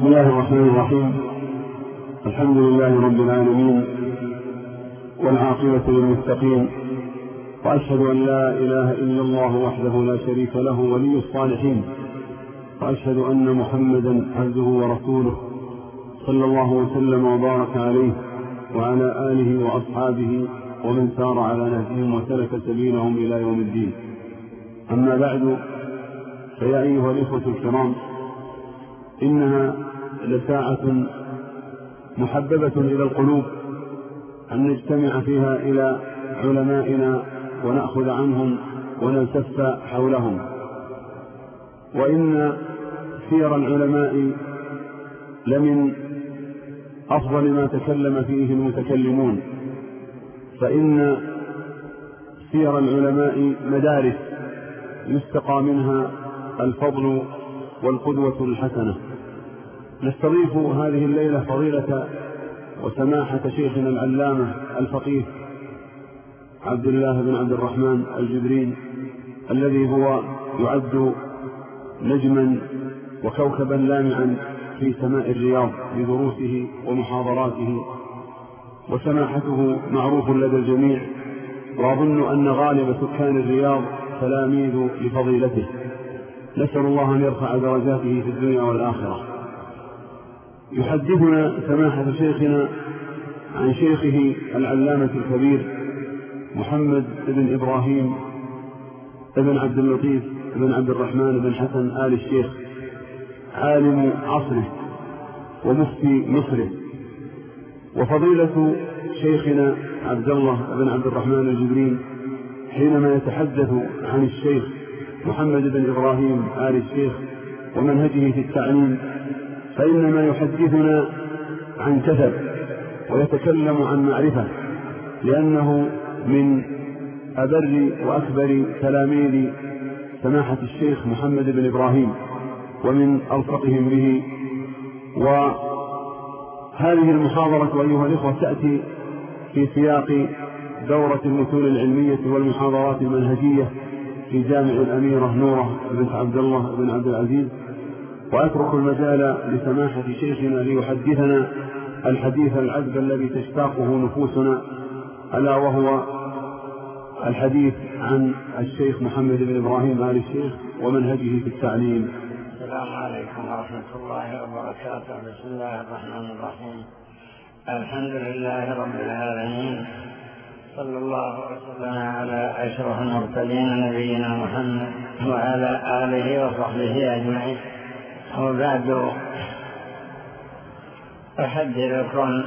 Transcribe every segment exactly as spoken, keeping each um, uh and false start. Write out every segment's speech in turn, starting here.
بسم الله الرحمن الرحيم. الحمد لله رب العالمين، والعاقبة للمتقين، وأشهد أن لا إله إلا الله وحده لا شريك له ولي الصالحين، وأشهد أن محمدا عبده ورسوله صلى الله وسلم وبارك عليه وعلى آله وأصحابه ومن سار على نهجهم وسلك سبيلهم إلى يوم الدين. أما بعد، فيا أيها الإخوة الكرام، إنها لساعة محببة إلى القلوب أن نجتمع فيها إلى علمائنا ونأخذ عنهم ونلتف حولهم. وإن سير العلماء لمن أفضل ما تكلم فيه المتكلمون، فإن سير العلماء مدارس يستقى منها الفضل والقدوة الحسنة. نستضيف هذه الليلة فضيلة وسماحة شيخنا العلامة الفقيه عبد الله بن عبد الرحمن الجبرين، الذي هو يعد نجما وكوكبا لامعا في سماء الرياض بدروسه ومحاضراته، وسماحته معروف لدى الجميع، وأظن أن غالب سكان الرياض تلاميذ لفضيلته. نسأل الله أن يرفع درجاته في الدنيا والآخرة. يحدثنا سماحة شيخنا عن شيخه العلامة الكبير محمد بن إبراهيم بن عبد اللطيف بن عبد الرحمن بن حسن آل الشيخ، عالم عصره ومفتي مصره. وفضيلة شيخنا عبد الله بن عبد الرحمن الجبرين حينما يتحدث عن الشيخ محمد بن إبراهيم آل الشيخ ومنهجه في التعليم، فإنما يحدثنا عن كسب ويتكلم عن معرفة، لأنه من أبر وأكبر تلاميذ سماحة الشيخ محمد بن إبراهيم ومن ألصقهم به. وهذه المحاضرة أيها الإخوة تأتي في سياق دورة المتون العلمية والمحاضرات المنهجية في جامع الأميرة نورة بنت عبد الله بن عبد العزيز. وأترك المجال لسماحة شيخنا ليحدثنا الحديث العذب الذي تشتاقه نفوسنا، ألا وهو الحديث عن الشيخ محمد بن إبراهيم آل الشيخ ومنهجه في التعليم. السلام عليكم ورحمة الله وبركاته. بسم الله الرحمن الرحيم. الحمد لله رب العالمين، صلى الله وسلم على أشرف المرسلين نبينا محمد وعلى آله وصحبه أجمعين. وبعد، أحدثكم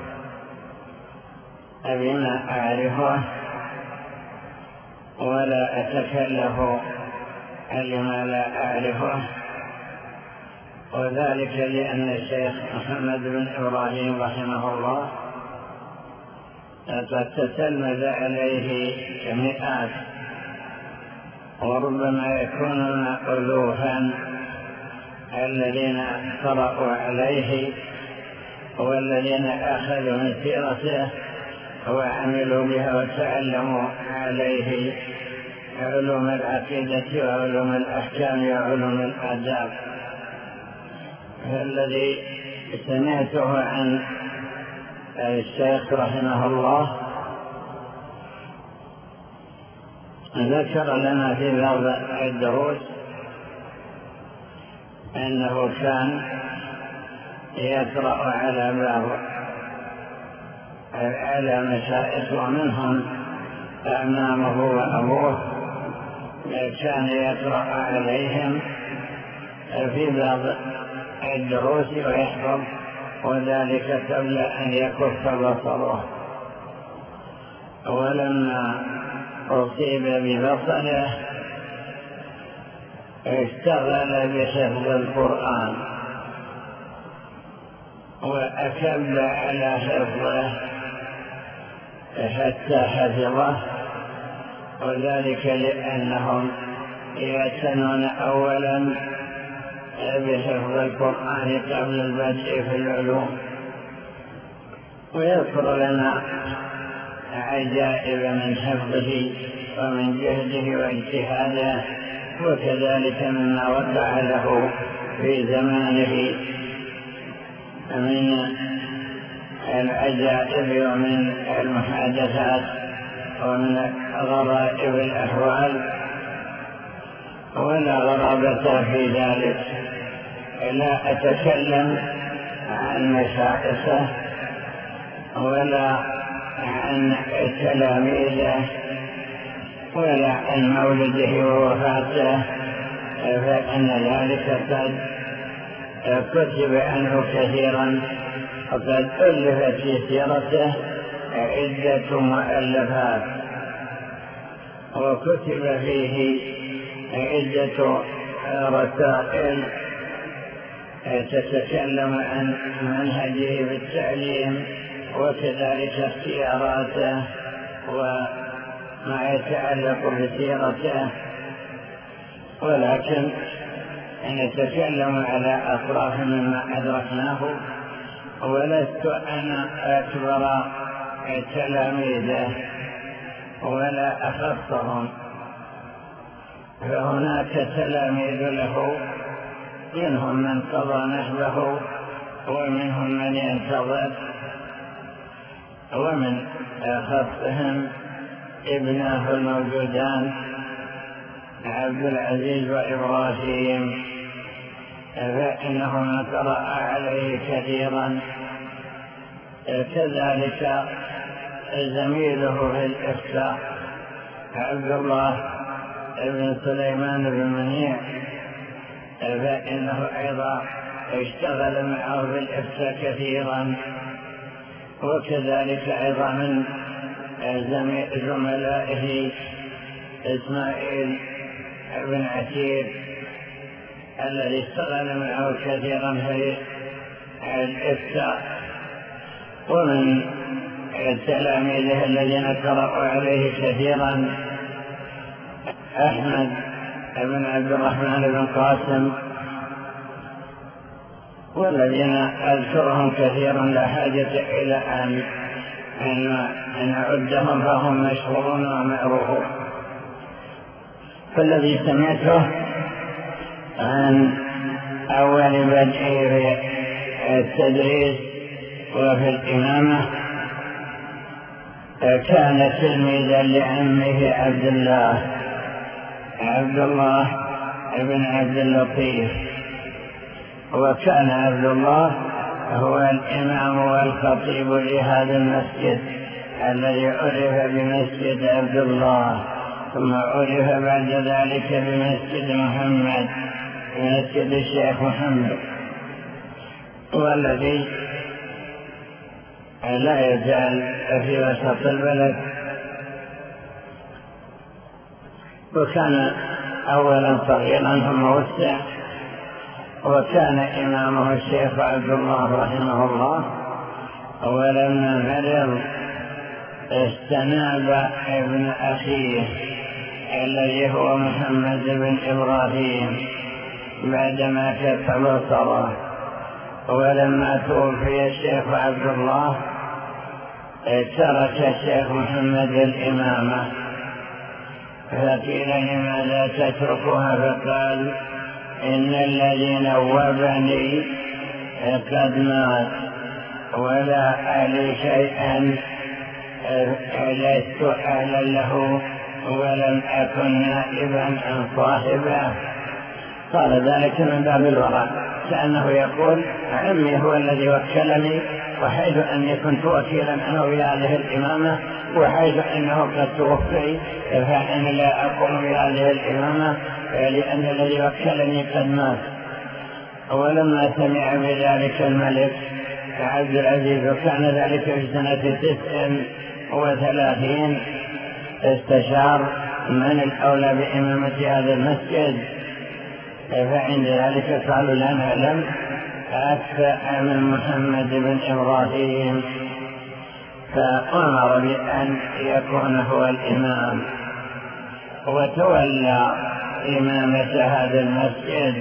بما أعرفه ولا أتكلف لما لا أعرفه، وذلك لأن الشيخ محمد بن إبراهيم رحمه الله قد تتلمذ عليه مئات وربما يكونون ألوفا الذين قرأوا عليه والذين أخذوا من سيرته وعملوا بها وتعلموا عليه علوم العقيدة وعلوم الأحكام وعلوم الآداب. الذي سمعته عن الشيخ رحمه الله ذكر لنا في بعض الدروس أنه كان يقرأ على بعض على مشائخ ومنهم أمامه وأبوه، كان يقرأ عليهم في بعض الدروس ويحفظ، وذلك قبل أن يكف بصره. ولما أصيب ببصره اشتغل بحفظ القرآن وأكب على حفظه حتى حفظه، وذلك لأنهم يعتنون أولا بحفظ القرآن قبل البدء في العلوم. ويذكر لنا عجائب من حفظه ومن جهده واجتهاده، وكذلك مما وقع له في زمانه العجائب ومن المحادثات ومن غرائب الأحوال، ولا غرابة في ذلك. لا أتكلم عن مشايخه ولا عن تلاميذه ولا عن مولده ووفاته، فإن ذلك قد كتب عنه كثيرا، وقد ألفت في سيرته عدة مؤلفات، وكتب فيه عدة رسائل تتكلم عن منهجه بالتعليم، وكذلك اختياراته وما يتعلق بسيرته، ولكن نتكلم على أطراف مما أدركناه، ولست أنا أكبر تلاميذه ولا أخصهم، فهناك تلاميذ له، منهم من قضى نحبه ومنهم من ينتظر، ومن خصهم ابناه الموجودان عبد العزيز وإبراهيم، فإنهما قرأ عليه كثيرا. كذلك زميله في الإفتاء عبد الله بن سليمان بن منيع، فإنه أيضا اشتغل معه في الإفتاء كثيرا. وكذلك أيضا من زملائه إسماعيل بن عتيب الذي اشتغل معه كثيرا في الإفتاء، ومن تلاميذه الذين قرأوا عليه كثيرا أحمد بن عبد الرحمن بن قاسم، والذين أذكرهم كثيرا لا حاجة إلى أن أن أعدهم، فهم مشهورون ومعروفون. فالذي سمعته عن أول بدء في التدريس وفي الإمامة كان تلميذا لعمه عبد الله عبد الله بن عبد اللطيف، وكان عبد الله هو الإمام والخطيب لهذا المسجد الذي عرف بمسجد عبد الله، ثم عرف بعد ذلك بمسجد محمد، بمسجد الشيخ محمد، والذي لا يزال في وسط البلد. وكان أولا صغيرا ثم وسع، وكان إمامه الشيخ عبد الله رحمه الله، ولما مرض استناب ابن أخيه الذي هو محمد بن إبراهيم بعدما كتب بصره. ولما توفي الشيخ عبد الله ترك الشيخ محمد الإمامة، فقيل لماذا تتركها؟ فقال إن الذي نوبني قد مات ولا علي شيئا، لست أهلا له ولم أكن نائبا عن صاحبه. قال ذلك من باب الورع، كأنه يقول عمي هو الذي وكلني، وحيث أني كنت وكيلا عنه بهذه الإمامة، وحيث أنه قد توفي فإن لا أقوم بهذه الإمامة لأن الذي وكلني قد مات. ولما سمع بذلك الملك عبد العزيز، وكان ذلك في سنة تسع وثلاثين، استشار من الأولى بإمامة هذا المسجد، فعند ذلك قالوا لا نعلم أكثر من محمد بن إبراهيم، فأمر بأن يكون هو الإمام، وتولى إمامة هذا المسجد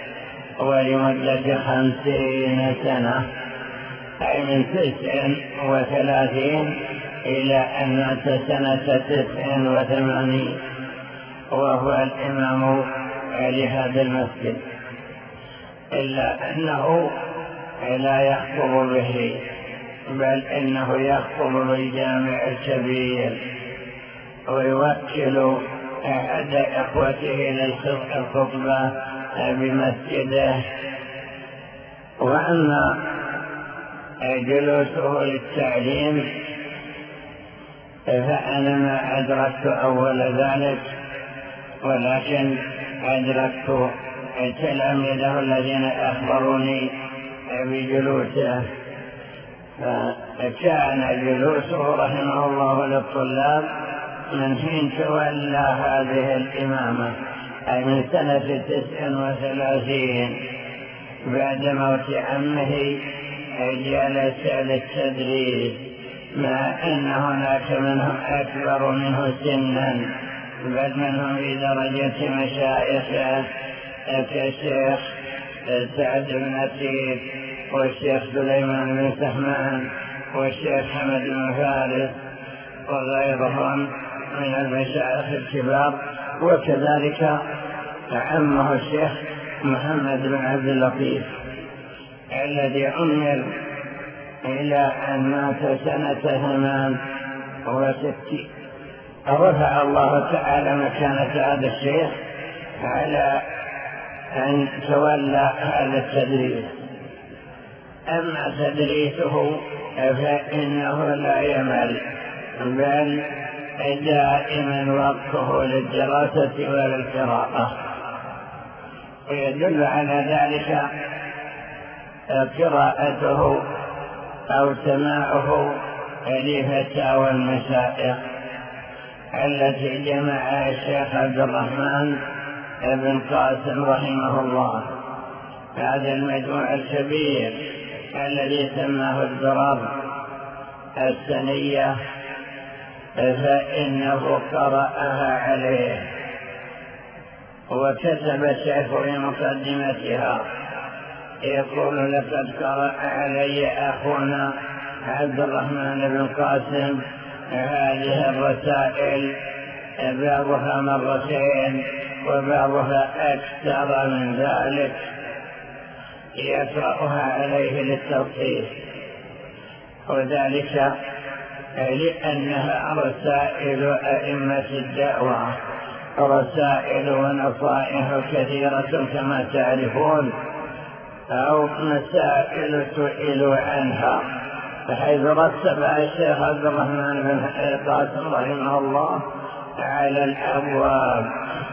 ولمدة خمسين سنة، أي من تسع وثلاثين إلى أن مات سنة تسع وثمانين، وهو الإمام لهذا المسجد، إلا أنه لا يخطب به بل إنه يخطب بالجامع الكبير ويوكل أحد إخوته للخطبة بمسجده. وأما جلوسه للتعليم فأنا ما أدركت أول ذلك، ولكن أدركت تلاميذه الذين أخبروني بجلوسه. فكان جلوسه رحمه الله للطلاب من حين تولى هذه الإمامة، أي من سنة تسع وثلاثين بعد موت عمه جلس للتدريس، مع أن هناك منهم أكبر منه سنا، بل منهم في درجة مشايخه كالشيخ سعد بن عتيق والشيخ سليمان بن سحمان والشيخ حمد بن فارس وغيرهم من المشايخ الكبار، وكذلك عمه الشيخ محمد بن عبد اللطيف الذي عمر إلى أن مات سنة ثمان وستين. رفع الله تعالى مكانة هذا الشيخ على أن تولى هذا التدريس. أما تدريسه فإنه لا يمل، بل دائما وقته للدراسة وللقراءة. ويدل على ذلك قراءته أو سماعه لفتاوى المشايخ التي جمعها الشيخ عبد الرحمن بن قاسم رحمه الله، هذا المجموع الكبير الذي سماه الدرر السنية، فإنه قرأها عليه. وكتب الشيخ في مقدمتها يقول: لقد قرأ علي أخونا عبد الرحمن بن قاسم هذه الرسائل، بعضها مرتين وبعضها أكثر من ذلك، يقرأها عليه للتوقيف، وذلك لأنها رسائل أئمة الدعوة، رسائل ونصائح كثيرة كما تعرفون، أو مسائل سئلوا عنها، بحيث رتب الشيخ عبد الرحمن بن قاسم رحمه الله على الأبواب.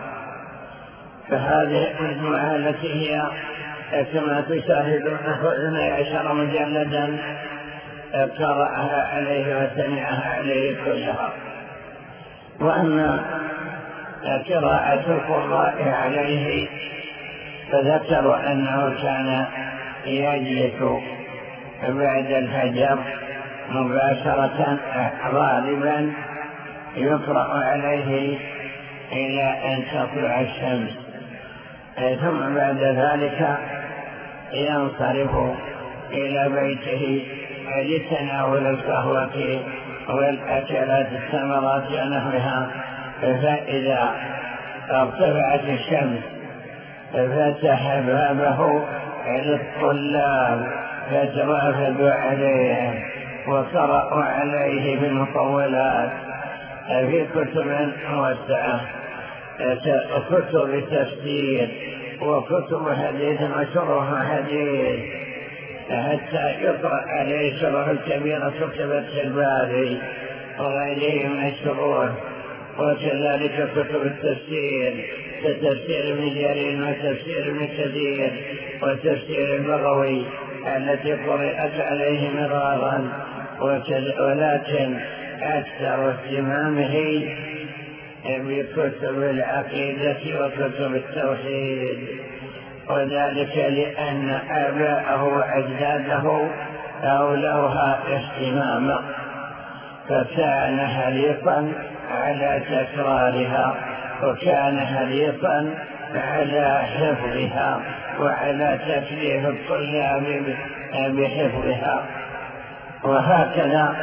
فهذه المجموعة التي هي كما تشاهدون اثني عشر مجلدا قرأها عليه وسمعها عليه كلها. وأما قراءة القراء عليه فذكروا أنه كان يجلس بعد الفجر مباشرة غالبا يقرأ عليه إلى أن تطلع الشمس، ثم بعد ذلك ينصرف إلى بيته لتناول القهوة والأكلات الثمرات ونحوها. فإذا ارتفعت الشمس فتح بابه للطلاب فتوافدوا عليه وقرأوا عليه بالمطولات في كتب موسعة، كتب تفسير وكتب حديث وشروح حديث، حتى يقرأ عليه شروح الكبيرة كتبت الباري وغيره من الشروح، وكذلك كتب التفسير كتفسير ابن جرير وتفسير ابن كثير وتفسير البغوي التي قرأت عليه مرارا، ولكن أكثر اهتمامه بكتب العقيدة وكتب التوحيد، وذلك لأن آباءه وأجداده أولوها اهتماما، فكان حريصا على تكرارها، وكان حريصا على حفظها وعلى تكليف الطلاب بحفظها. وهكذا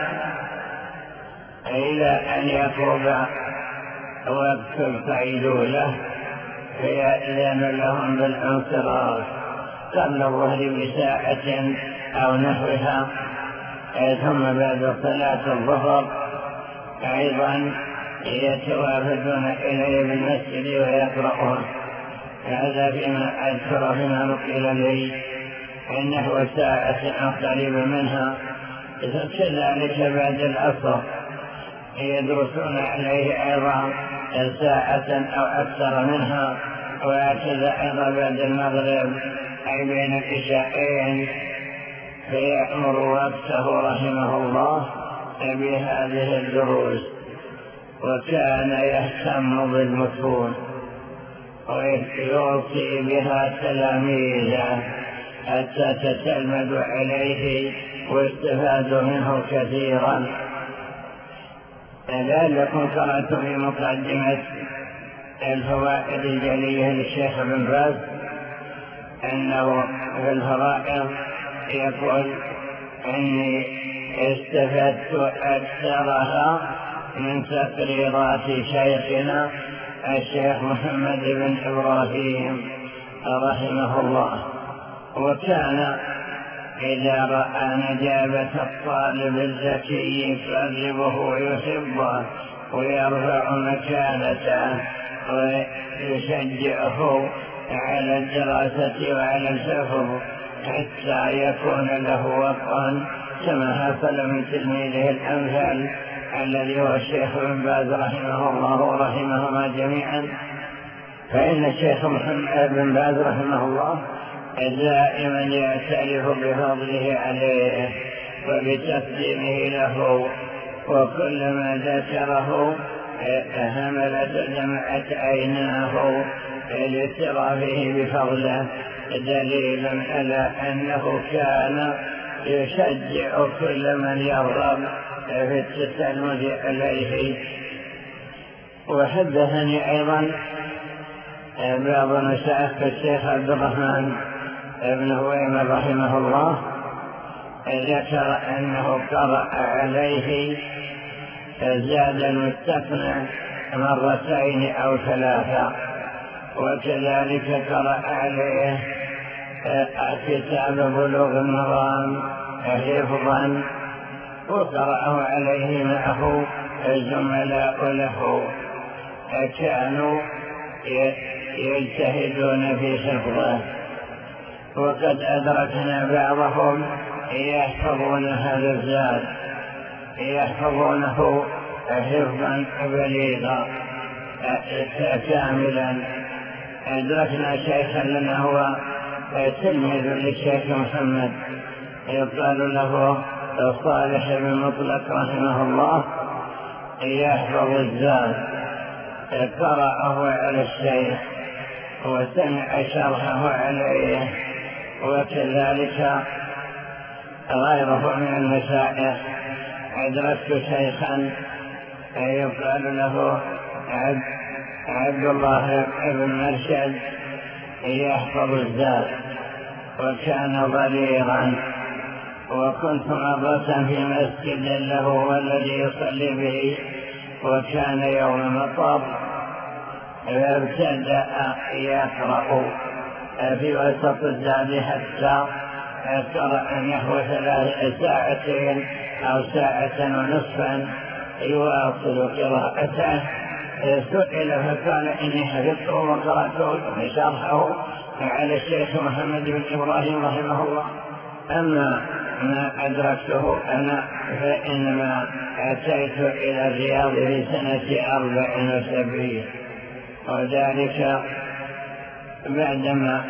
إلى أن يقرب وقت القيلولة فيأذن لهم بالانصراف قبل الظهر بساعة أو نحوها، ثم بعد صلاة الظهر أيضا يتوافدون إليه بالمسجد ويقرؤون. هذا فيما أذكر فيما نقل لي إنه ساعة أو قريبا منها. كذلك بعد العصر يدرسون عليه أيضا ساعة أو أكثر منها، وهكذا أيضا بعد المغرب أي بين العشاءين فيأمر وقته رحمه الله بهذه الدروس. وكان يهتم بالمتون ويوصي بها تلاميذه حتى تتلمذ عليه واستفادوا منه كثيرا. لعلكم قرأت في مقدمة الفوائد الجلية للشيخ بن باز أنه في الفرائض يقول إني استفدت أكثرها من تقريرات شيخنا الشيخ محمد بن إبراهيم رحمه الله. وكان إذا رأى نجابة الطالب الذكي يقربه ويحبه ويرفع مكانته ويشجعه على الدراسة وعلى الحفظ حتى يكون له وقعا، كما حصل من تلميذه الأمثل الذي هو الشيخ بن باز رحمه الله ورحمهما جميعا. فإن الشيخ محمد بن باز رحمه الله دائما يعترف بفضله عليه وبتقديمه له، وكلما ذكره هملت دمعت عيناه لاعترافه بفضله، دليلا على أنه كان يشجع كل من يرغب في التسلم عليه. وحدثني أيضا بعض مشايخ الشيخ عبد الرحمن بن هويمر رحمه الله ذكر أنه قرأ عليه زاد المستقنع مرتين أو ثلاثة، وكذلك قرأ عليه كتاب بلوغ المرام حفظا، وقرأه عليه معه الزملاء له كانوا يجتهدون في حفظه. وقد أدركنا بعضهم يحفظون هذا الزاد يحفظونه حفظا بليغا كاملا. أدركنا شيخا لنا هو تلميذ للشيخ محمد يقال له صالح بن مطلق رحمه الله، يحفظ الزاد، قرأه على الشيخ وسمع شرحه عليه، وكذلك غيره من المشايخ. أدركت شيخا يقال له عبد, عبد الله بن مرشد يحفظ الزاد وكان ضريرا، وكنت مرة في مسجد له والذي يصلي به، وكان يوم مطر فابتدأ يقرأ في وسط الزاد حتى قرأ نحو ثلاث ساعتين أو ساعة ونصفا يواصل قراءته. سئل فقال إني حفظته وقرأته شرحه على الشيخ محمد بن إبراهيم رحمه الله. أما ما أدركته أنا فإنما أتيت إلى الرياض في سنة أربع وسبعين، وذلك بعدما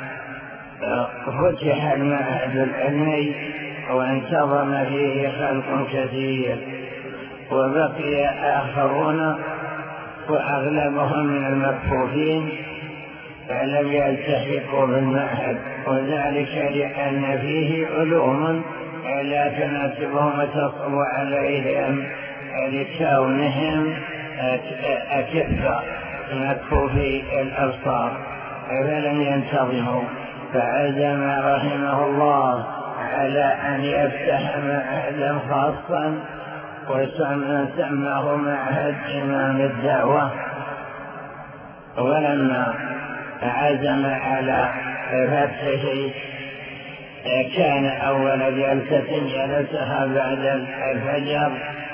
فتح المعهد العلمي وانتظم فيه خلق كثير، وبقي آخرون وأغلبهم من المكفوفين فلم يلتحقوا بالمعهد، وذلك لأن فيه علوم لا تناسبهم وتصعب عليهم لكونهم أكفة مكفوفي الأبصار فلم ينتظموا. فعزم رحمه الله على أن يفتح معهدا خاصا وسماه معهد إمام الدعوة. ولما عزم على فتحه كان أول جلسة جلسها بعد الفجر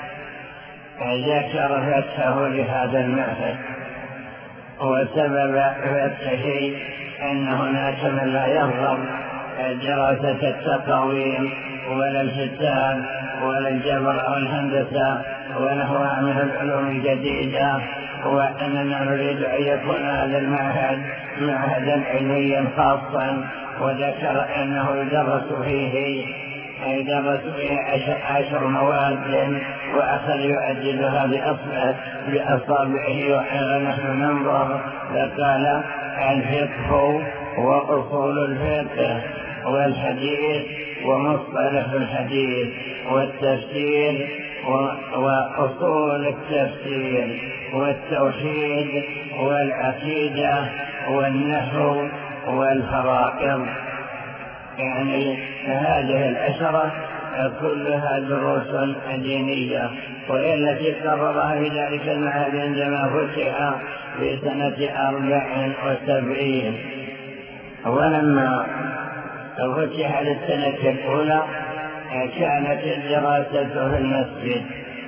ذكر فتحه لهذا المعهد، وسبب فتحه أن هناك من لا يرغب دراسة التقويم ولا الحساب ولا الجبر أو الهندسة ونحوها من العلوم الجديدة، وأننا نريد أن يكون هذا المعهد معهدا علميا خاصا، وذكر أنه يدرس فيه يدرس فيه عشر مواد، وأخذ يؤجلها بأصابعه ونحن ننظر، فقال الفقه وأصول الفقه والحديث ومصطلح الحديث والتفسير وأصول التفسير والتوحيد والعقيدة والنحو والفرائض. يعني هذه العشرة كلها دروس دينية، وهي التي قررها في ذلك المعهد عندما فتح في سنة أربع وسبعين. ولما فتح للسنة الأولى كانت الدراسة في المسجد،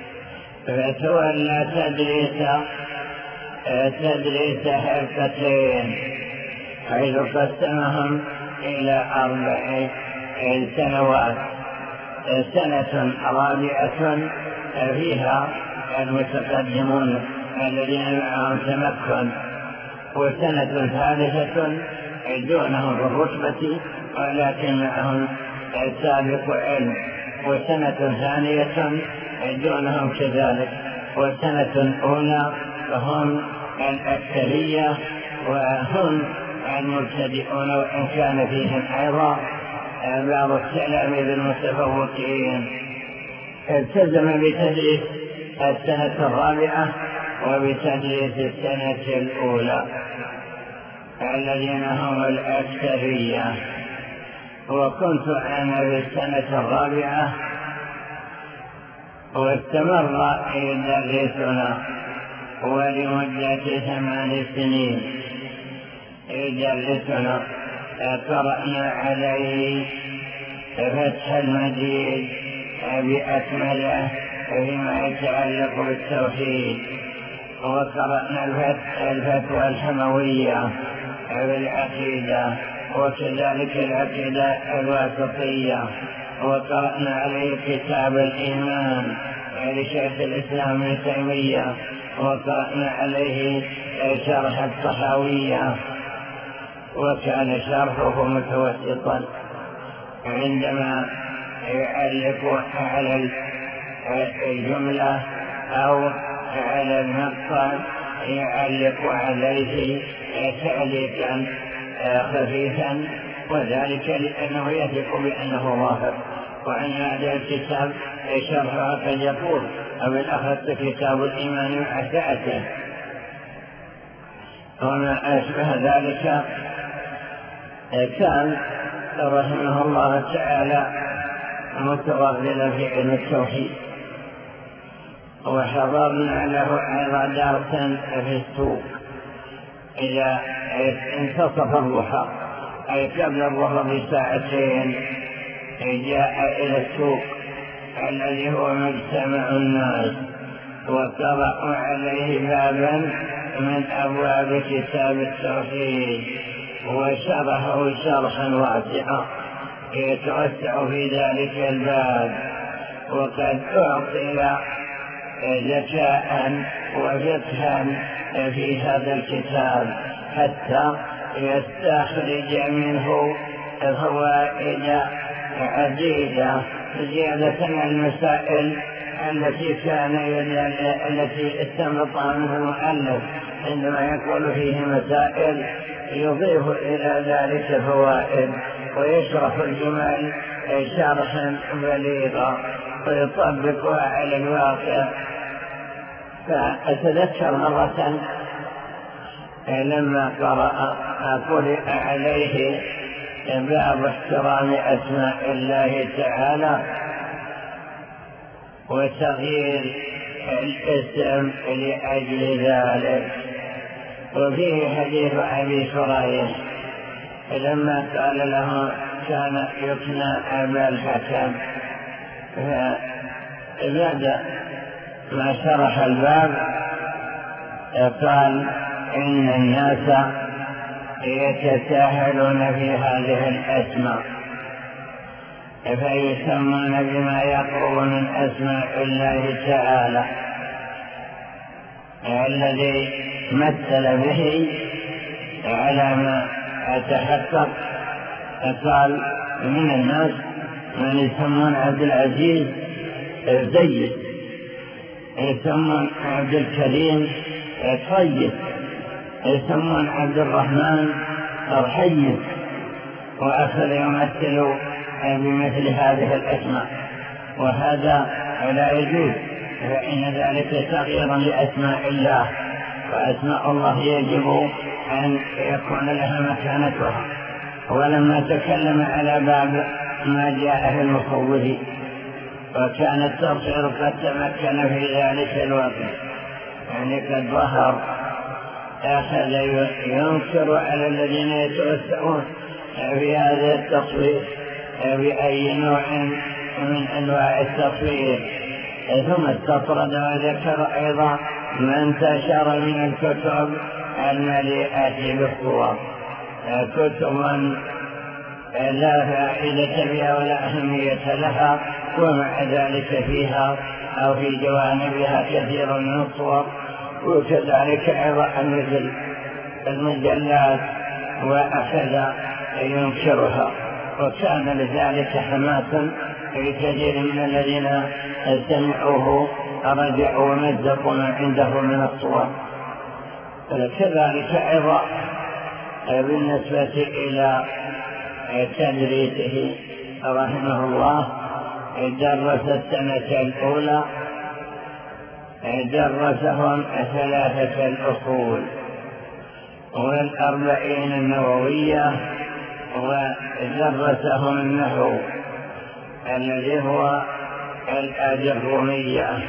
فتولى تدريس تدريس حلقتين حيث قسمهم إلى أربع سنوات: سنة رابعة فيها المتقدمون الذين معهم تمكن، وسنة ثالثة دونهم في الرتبة ولكن معهم سابق علم، وسنة ثانية دونهم كذلك، والسنة أولى فهم الأكثرية وهم المبتدئون، وإن كان فيهم أيضا بعض التلاميذ المتفوقين. التزم بتدريس السنة الرابعة وبتدريس السنة الأولى الذين هم الأكثرية، وكنت أنا في السنة الرابعة، واستمر يدرسنا ولمدة ثمان سنين يدرسنا. قرأنا عليه فتح المجيد بأكمله فيما يتعلق بالتوحيد، وقرأنا الفتوى الحموية بالعقيدة، وكذلك العقيدة الواسطية، وقرأنا عليه كتاب الإيمان لشيخ الإسلام ابن تيمية، وقرأنا عليه شرح الطحاوية، وكان شرحه متوسطا عندما يعلق على الجملة أو على المقطع يعلق عليه تعليقا خفيفا، وذلك لأنه يثق بأنه ظاهر، وأن هذا الكتاب شرحه قد يقول أو الأخذ كتاب الإيمان مع سعته وما أشبه ذلك. كان رحمه الله تعالى مترغلا في علم التوحيد، وحضرنا له أيضا درسا في السوق إذا انتصف الضحى أي قبل الظهر بساعتين جاء إلى السوق الذي هو مجتمع الناس، وقرأوا عليه بابا من أبواب كتاب التوحيد وشرحه شرحا واسعا يتوسع في ذلك الباب، وقد أعطي ذكاء وفقها في هذا الكتاب حتى يستخرج منه فوائد عديدة زيادة عن المسائل التي كان التي استنبطها منه المؤلف عندما يقول فيه مسائل يضيف إلى ذلك فوائد ويشرح الجمل شرحا بليغا ويطبقها على الواقع. فأتذكر مرة لما قرأ قرئ عليه باب احترام أسماء الله تعالى وتغيير الاسم لأجل ذلك، وفيه حديث أبي شريح لما قال له وكان يكنى أبا الحكم. فبعد ما شرح الباب قال إن الناس يتساهلون في هذه الأسماء فيسمون بما يقرب من أسماء الله تعالى الذي مثل به على ما أتحقق. قال من الناس من يسمون عبد العزيز زيد، يسمون عبد الكريم طيب، يسمون عبد الرحمن رحيم، وأخذ يمثل بمثل هذه الأسماء، وهذا لا يجوز، فإن ذلك تغيير لأسماء الله، وأسماء الله يجب أن يكون لها مكانتها. ولما تكلم على باب ما جاء في المصوف وكان التصوير قد تمكن في ذلك الوقت، يعني قد ظهر، أخذ ينكر على الذين يتوسعون في هذا التصوير بأي نوع من أنواع التصوير. ثم استطرد وذكر أيضا ما انتشر من الكتب المليئة بالصور، كتب لا فائدة بها ولا أهمية لها، ومع ذلك فيها أو في جوانبها كثير من الصور، وكذلك أيضا المجلات، وأخذ ينكرها. وكان لذلك حماسا في كثير من الذين سمعوه رجعوا ومزقوا ما عنده من الصور. كذلك أيضا بالنسبة إلى تدريسه رحمه الله، درس السنة الأولى درسهم ثلاثة الأصول والأربعين النووية، ودرسهم النحو الذي هو الأجرومية.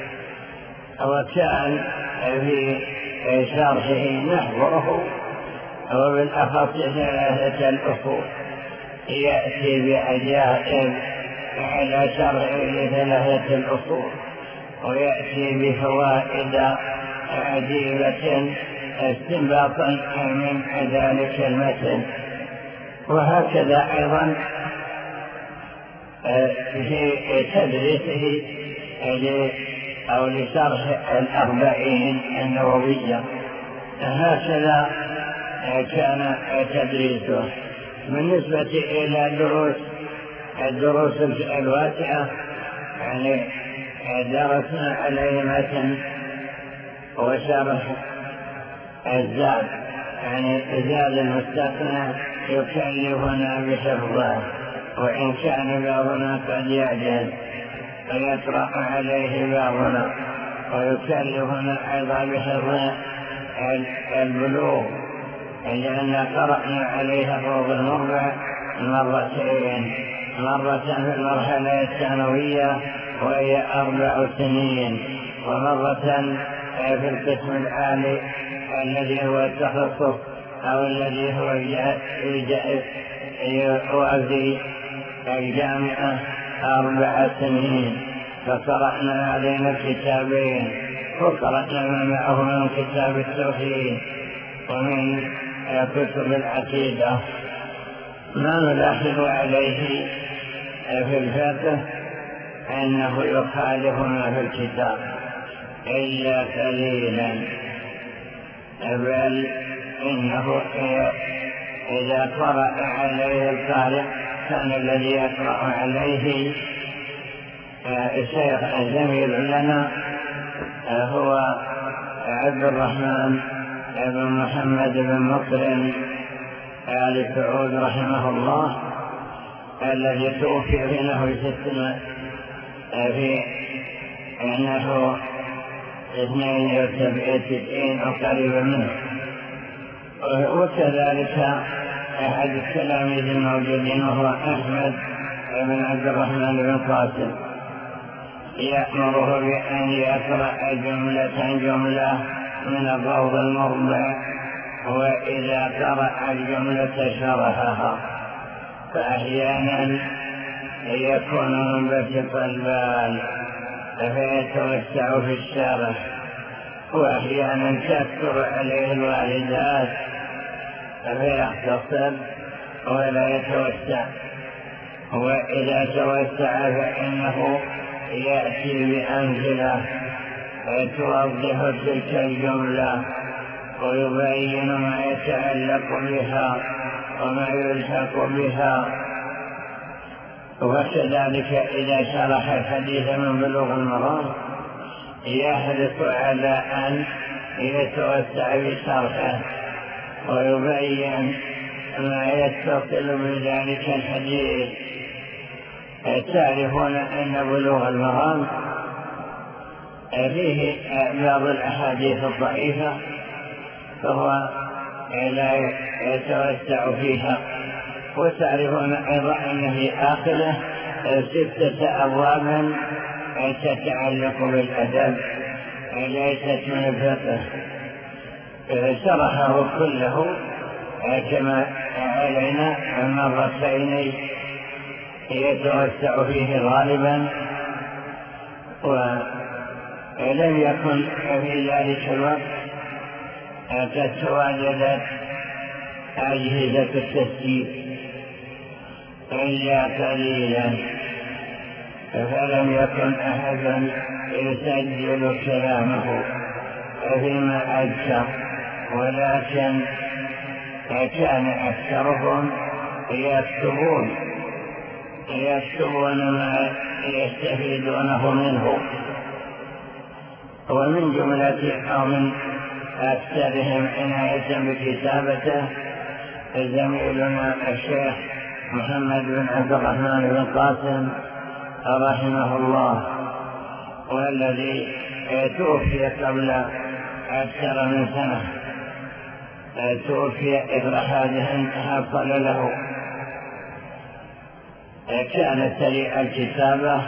وكان في شرحه نحوه وبالأخص ثلاثة الأصول يأتي بعجائب على شرحه لثلاثة الأصول، ويأتي بفوائد عجيبة استنباطا من ذلك المثل. وهكذا أيضا في تدريسه أو لشرح الأربعين النووية، هكذا كان تدريسه. بالنسبة إلى الدروس الدروس الواسعة، يعني درسنا عليه متن وشرح الزاد، يعني زاد المستقنع يكلفنا بحفظه، وإن كان بعضنا قد يعجز فيطرح عليه بعضنا، ويكلفنا أيضا بحفظ البلوغ، لأن قرأنا عليها فوق المربع مرتين، مرة في المرحلة الثانوية وهي أربع سنين، ومرة في القسم العالي الذي هو التخصص أو الذي هو في الجامعة أربع سنين. فقرأنا علينا الكتابين، وقرأنا ما معه من كتاب التوحيد ومن كتب العقيدة. ما نلاحظ عليه في الفقه أنه يخالف ما في الكتاب إلا قليلا، بل إنه إذا قرأ عليه القارئ كان الذي يقرأ عليه الشيخ الزميل لنا هو عبد الرحمن بن محمد بن مقرن آل سعود رحمه الله، الذي توفي في نحو ستمائة في نحو اثنين وتسعين أو قريبا منه. وكذلك أحد التلاميذ الموجودين وهو أحمد بن عبد الرحمن بن قاسم، يأمره بأن يقرأ جملة جملة من الروض المربع، وإذا قرأ الجملة شرحها، فأحيانا يكون منبسط البال فيتوسع في الشرح، وأحيانا تكثر عليه الواردات فيختصر ولا يتوسع. وإذا توسع فإنه يأتي بأمثلة توضح تلك الجملة ويبين ما يتعلق بها وما يلحق بها. وكذلك إذا شرح الحديث من بلوغ المرام يحرص على أن يتوسع في شرحه ويبين ما يتصل بذلك الحديث. تعرفون أن بلوغ المرام فيه بعض الأحاديث الضعيفة فهو لا يتوسع فيها. وتعرفون أيضا أن في آخره ستة أبواب تتعلق بالأدب ليست من الفقه، شرحه كله كما علينا مرتين يتوسع فيه غالبا. ولم يكن في ذلك الوقت قد تواجدت أجهزة التسجيل إلا قليلا، فلم يكن أحد يسجل كلامه فيما أذكر، ولكن كان أكثرهم يكتبون يكتبون ما يستفيدونه منه. ومن جملة أو من أكثرهم عناية بكتابته زميلنا الشيخ محمد بن عبد الرحمن بن قاسم رحمه الله، والذي توفي قبل أكثر من سنة، توفي إثر حادث حصل له. كانت سريع الكتابة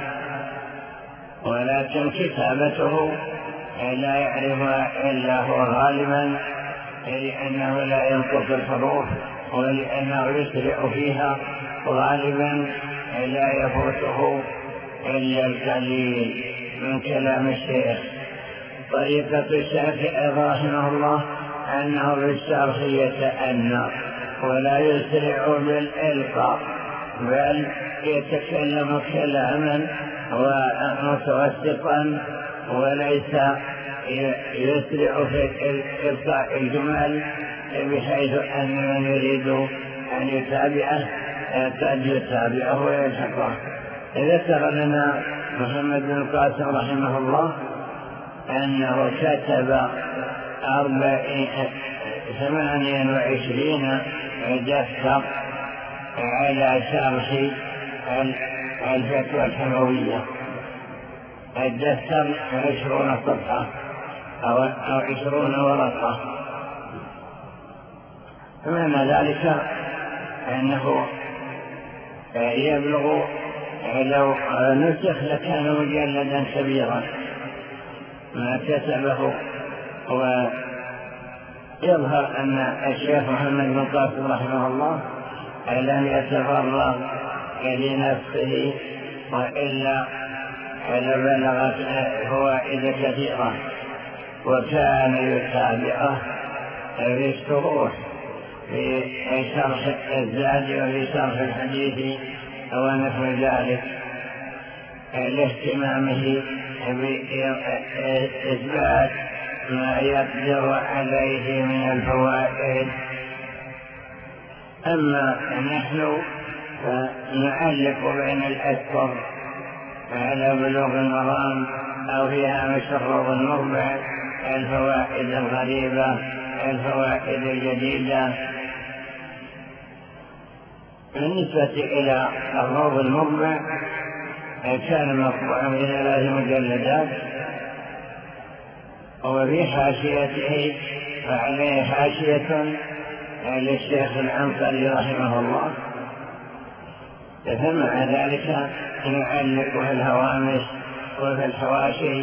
ولكن كتابته لا يعرفها إلا هو غالبا، لأنه لا ينطق الحروف ولأنه يسرع فيها غالبا لا يفوته إلا القليل من كلام الشيخ. طريقة الشيخ رحمه الله أنه بالشرح يتأنى ولا يسرع بالإلقاء، بل يتكلم كلاما ومتوسطا وليس يسرع في إلقاء الجمل بحيث أن من يريد أن يتابعه قد يتابعه ويلحقه. ذكر لنا محمد بن القاسم رحمه الله أنه كتب ثمانيا وعشرين دفتر على شرح الفتوى الحموية. الدفتر عشرون صفحة أو عشرون ورقة. فمعنى ذلك أنه يبلغ لو نسخ لكان مجلدا كبيرا ما كتبه. ويظهر أن الشيخ محمد بن قاسم رحمه الله لم يتفرغ لنفسه، وإلا لبلغت فوائد كثيرة، وكان يتابعه في الشروح في شرح الزاد وفي شرح الحديث ونحو ذلك لاهتمامه بإثبات ما يقدر عليه من الفوائد. أما نحن فنعلق بين الأسفر على بلوغ المرام أو في هامش الروض المربع الفوائد الغريبة الفوائد الجديدة. بالنسبة إلى الروض المربع كان مطبوعا في ثلاث مجلدات، وفي حاشيته فعليه حاشية للشيخ العنصري رحمه الله، فمع ذلك نعلق في الهوامش وفي الحواشي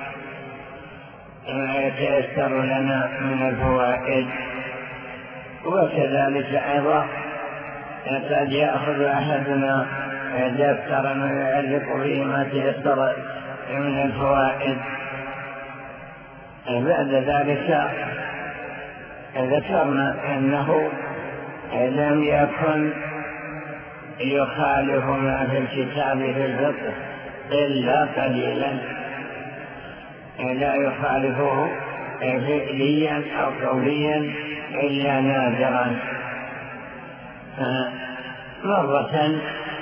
ما يتيسر لنا من الفوائد. وكذلك أيضا قد يأخذ أحدنا دفترا ويعلق فيه ما تيسر من الفوائد. بعد ذلك ذكرنا أنه لم يكن يخالف ما في الكتاب في الفقه إلا قليلا، لا يخالفه فعليا أو قوليا إلا نادرا. مرة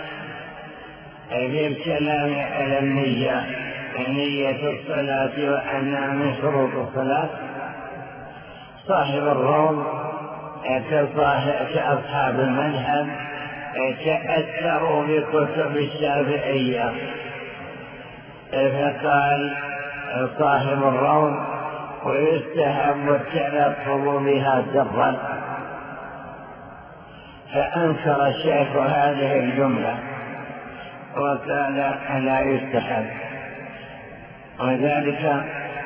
في الكلام على النية، نية الصلاة وأنها من شروط الصلاة، صاحب الروم كأصحاب المذهب تأثروا بكتب الشافعية، فقال صاحب الروم ويستحب التلفظ بها سرا، فأنكر الشيخ هذه الجملة وقال لا يستحب، وذلك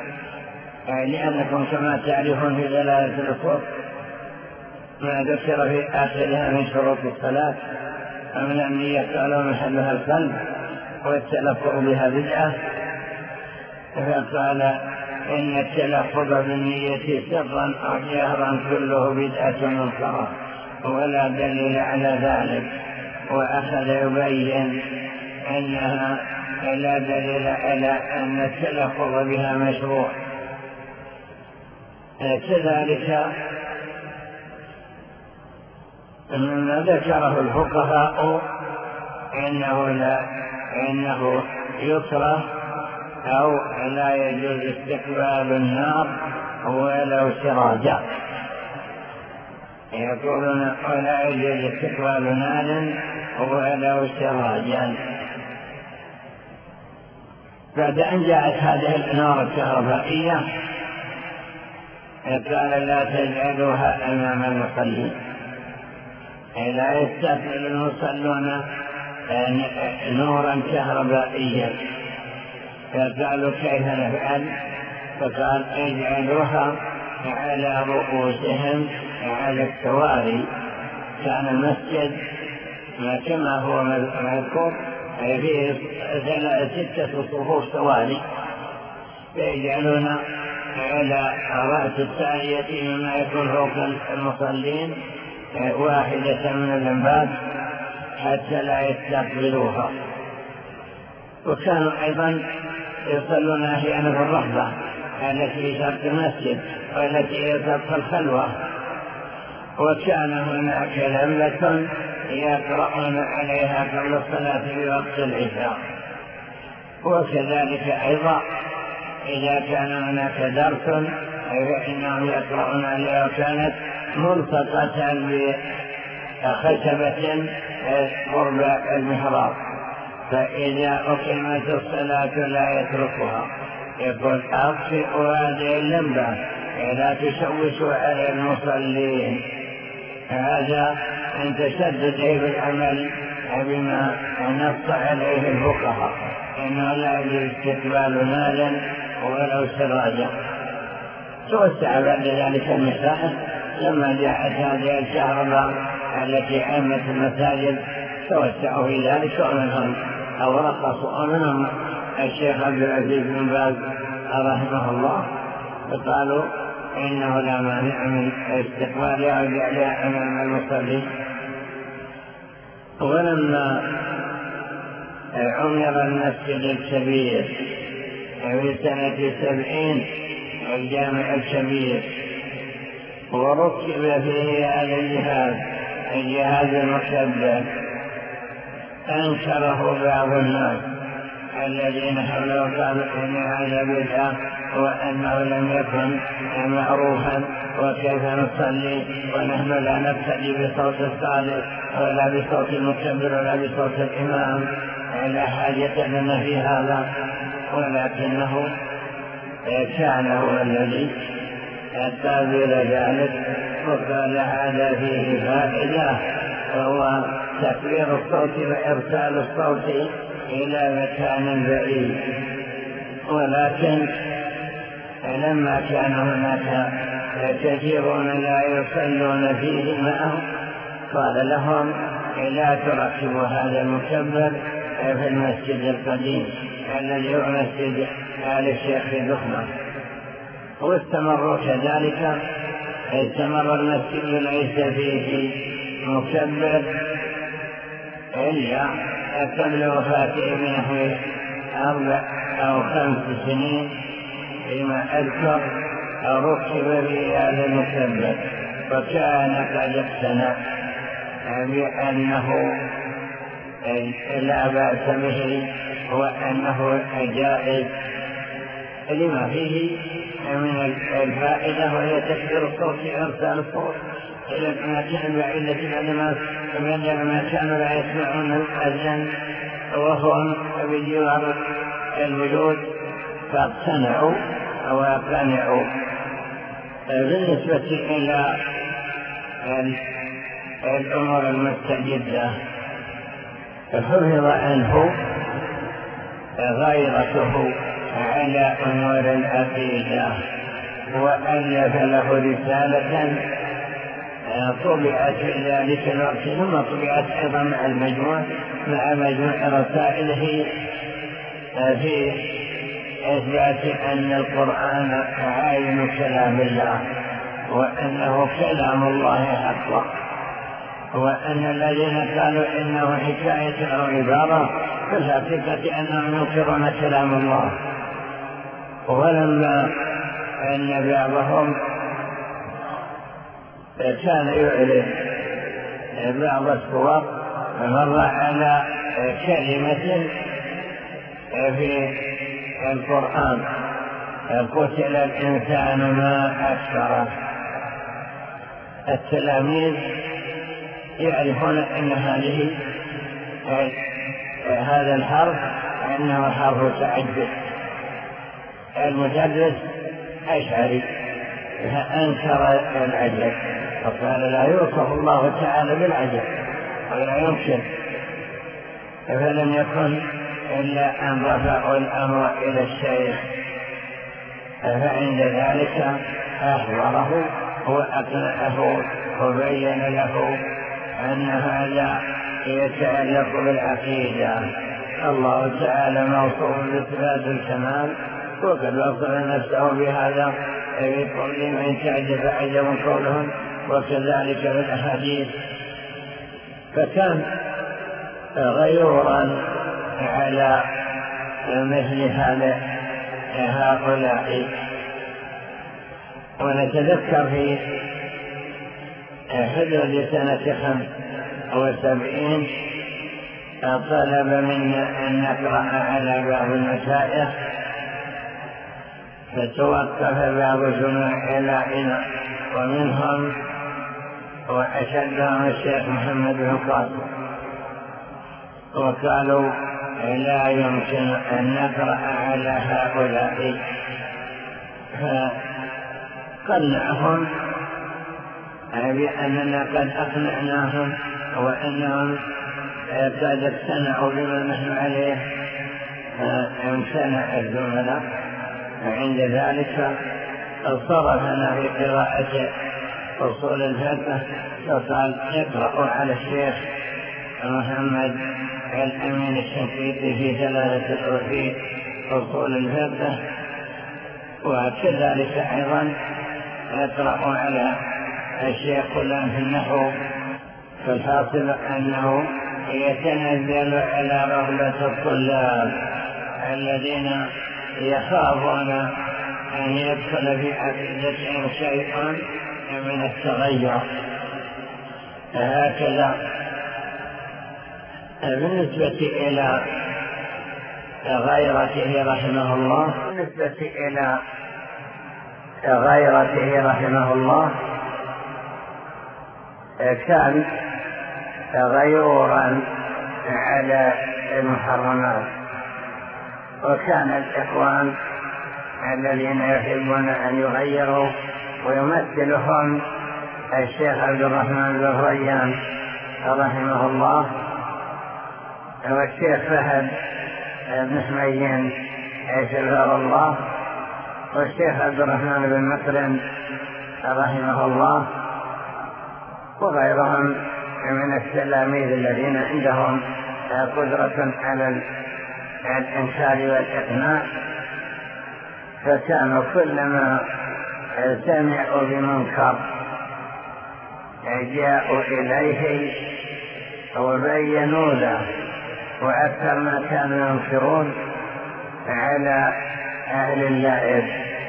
لأنكم كما تعرفون في دلالة الأصول ما ذكر في آخرها من شروط الصلاة، ومن النية قالوا محلها القلب والتلفظ بها بدعة، فقال إن التلفظ بالنية سرا أو جهرا كله بدعة منكرة ولا دليل على ذلك، وأخذ يبين أنها لا دليل على أن التلفظ بها مشروع. كذلك مما ذكره الفقهاء إنه, لا إنه يكره أو لا يجوز استقبال النار ولو سراجا، يقولون ولا يجوز استقبال نار ولو سراجا. بعد أن جاءت هذه الأنوار الكهربائية قال لا تجعلوها أمام المصلين، لا يستقبل المصلون نورا كهربائيا، فقالوا كيف نفعل؟ فقال اجعلوها على رؤوسهم على السواري. كان المسجد كما هو مذكور فيه ستة صفوف سواري، فيجعلون على رأس الثانية مما يكون فوق المصلين واحدة من اللمبات حتى لا يستقبلوها. وكانوا أيضا يصلون أحيانا في الرحبة التي في شرق المسجد والتي هي شرق الخلوة، وكان هناك لمبة يقرؤون عليها قبل الصلاة في وقت العشاء. وكذلك أيضا إذا كان هناك درس فإنهم يقرؤون عليها، وكانت ملصقة بخشبة قرب المحراب، فإذا أقيمت الصلاة لا يتركها، يقول أطفئوا هذه اللمبة لا تشوشوا على المصلين. هذا أن تشدد بالعمل بما نص عليه الفقهاء، إنه لا يجوز استقبال مالا ولو سراجا. توسع بعد ذلك المساحة لما جاءت هذه الكهرباء التي عامت المساجد، توسعوا في ذلك، ومنهم أو رخصوا منهم الشيخ عبد العزيز بن باز رحمه الله، فقالوا إنه لا مانع من استقبالها وجعلها أمام المصلين. ولما عمر المسجد الكبير في سنة سبعين الجامع الكبير وركب فيه هذا الجهاز الجهاز المكبر، أنكره بعض الناس الذين حوله، قالوا إن هذا بدعة وأنه لم يكن معروفا، وكيف نصلي ونحن لا نقتدي بصوت الصادق ولا بصوت المكبر ولا بصوت الإمام، لا حاجة لنا في هذا. ولكنه كان هو الذي قابل ذلك وقال هذا فيه فائدة، وهو تكبير الصوت وإرسال الصوت إلى مكان بعيد. ولكن لما كان هناك كثيرون لا يصلون فيه معه قال لهم لا تركبوا هذا المكبر في المسجد القديم الذي هو مسجد آل الشيخ في دخنة. واستمروا كذلك، استمر المسجد ليس فيه مكبر إلا قبل وفاته بنحو أربع أو خمس سنين فيما أذكر ركب في هذا المكبر، وكان قد اقتنع بأنه لا بأس به وأنه جائز لما فيه من الفائدة، وهي تكبير الصوت إرسال الصوت إلى الأماكن البعيدة بعدما ما كانوا لا يسمعون الأذان وهم بجوار البيوت فاقتنعوا وقنعوا. بالنسبة إلى الأمور المستجدة حفظ عنه غيرته على أمور العقيدة، وألف له رسالة طبعت في ذلك الوقت، ثم طبعت أيضا مع المجموع مع مجموع رسائله في إثبات أن القرآن عين كلام الله، وأنه كلام الله حقا، وأن الذين قالوا إنه حكاية أو عبارة في الحقيقة أنهم ينكرون كلام الله. ولما أن بعضهم كان يعلن بعض الصور مر على كلمة في القرآن قتل الإنسان ما أكثره. التلاميذ يعرفون أن هذه هذا الحرف أنه حرف تعجب. المدرس أشعري فأنكر العجب فقال لا يوصف الله تعالى بالعجب ولا يمكن، فلم يكن إلا أن رفعوا الأمر إلى الشيخ، فعند ذلك أخبره وأقنعه وبين له أن هذا يتعلق بالعقيدة. الله تعالى موصوف بصفات الكمال، وقد وصف نفسه بهذا في كل من تعجب عجب قولهم، وكذلك في الأحاديث. فكان غيورا على مثل هؤلاء. ونتذكر في حدود سنة خمس وسبعين طلب منا أن نقرأ على بعض المشايخ، فتوقف بعض زملائنا ومنهم وأشدهم الشيخ محمد بن قاسم، وقالوا لا يمكن أن نقرأ على هؤلاء، فقنعهم بأننا قد أقنعناهم وأنهم قد اقتنعوا بما نحن عليه، فامتنع الزملاء. وعند ذلك صرفنا في قراءة أصول الفقه، فقال اقرأوا على الشيخ محمد الأمين الشنقيطي في ثلاثة في أصول الفقه، وكذلك أيضا اقرأوا على الشيخ فلان في النحو. فالحاصل أنه يتنزل على رغبة الطلاب الذين يخافون أن يدخل في عقيدتهم شيء من التغير. هكذا بالنسبة إلى غيرته رحمه الله بالنسبة إلى غيرته رحمه الله كان غيورا على المحرمات، وكان الإخوان الذين يحبون أن يغيروا ويمثلهم الشيخ عبد الرحمن بن ريان رحمه الله، والشيخ فهد بن حميين شفاه الله، والشيخ عبد الرحمن بن مكرم رحمه الله، وغيرهم من التلاميذ الذين عندهم قدرة على الإنكار والإقناع، فكانوا كلما سمعوا بمنكر جاءوا إليه وبينوا له. وأكثر ما كانوا ينكرون على أهل اللعب،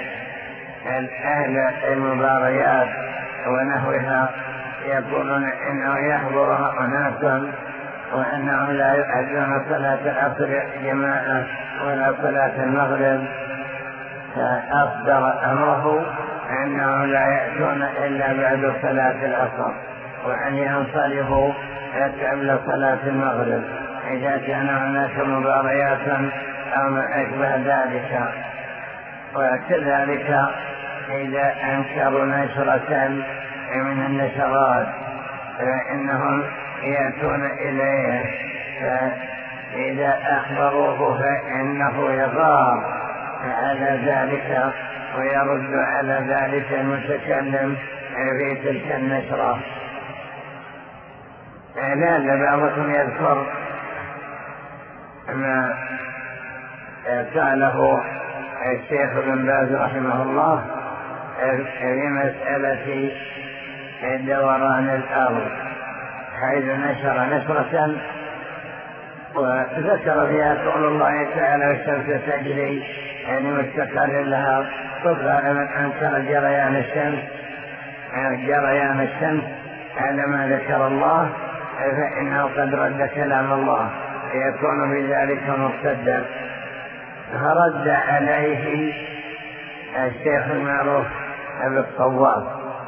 أهل المباريات ونحوها، يقولون إنه يحضرها أناس وأنهم لا يؤدون صلاة العصر جماعة ولا صلاة المغرب، فأصدر أمره أنهم لا يأتون إلا بعد صلاة العصر، وأن ينصرفوا قبل صلاة المغرب إذا كان هناك مباريات أو ما أشبه ذلك. وكذلك إذا أنكروا نشرة من النشرات فإنهم يأتون إليه، فإذا أخبروه فإنه يغار على ذلك ويرد على ذلك المتكلم في تلك النشرة. لعل بعضكم يذكر ما قاله الشيخ ابن باز رحمه الله في مسألة دوران الأرض، حيث نشر نشرة وذكر فيها قول الله تعالى: والشمس تجري يعني مستقر لها. فقال من أنكر جريان الشمس جريان الشمس على ما ذكر الله فإنه قد رد كلام الله، يكون بذلك مرتدا. فرد عليه الشيخ المعروف بالصواب،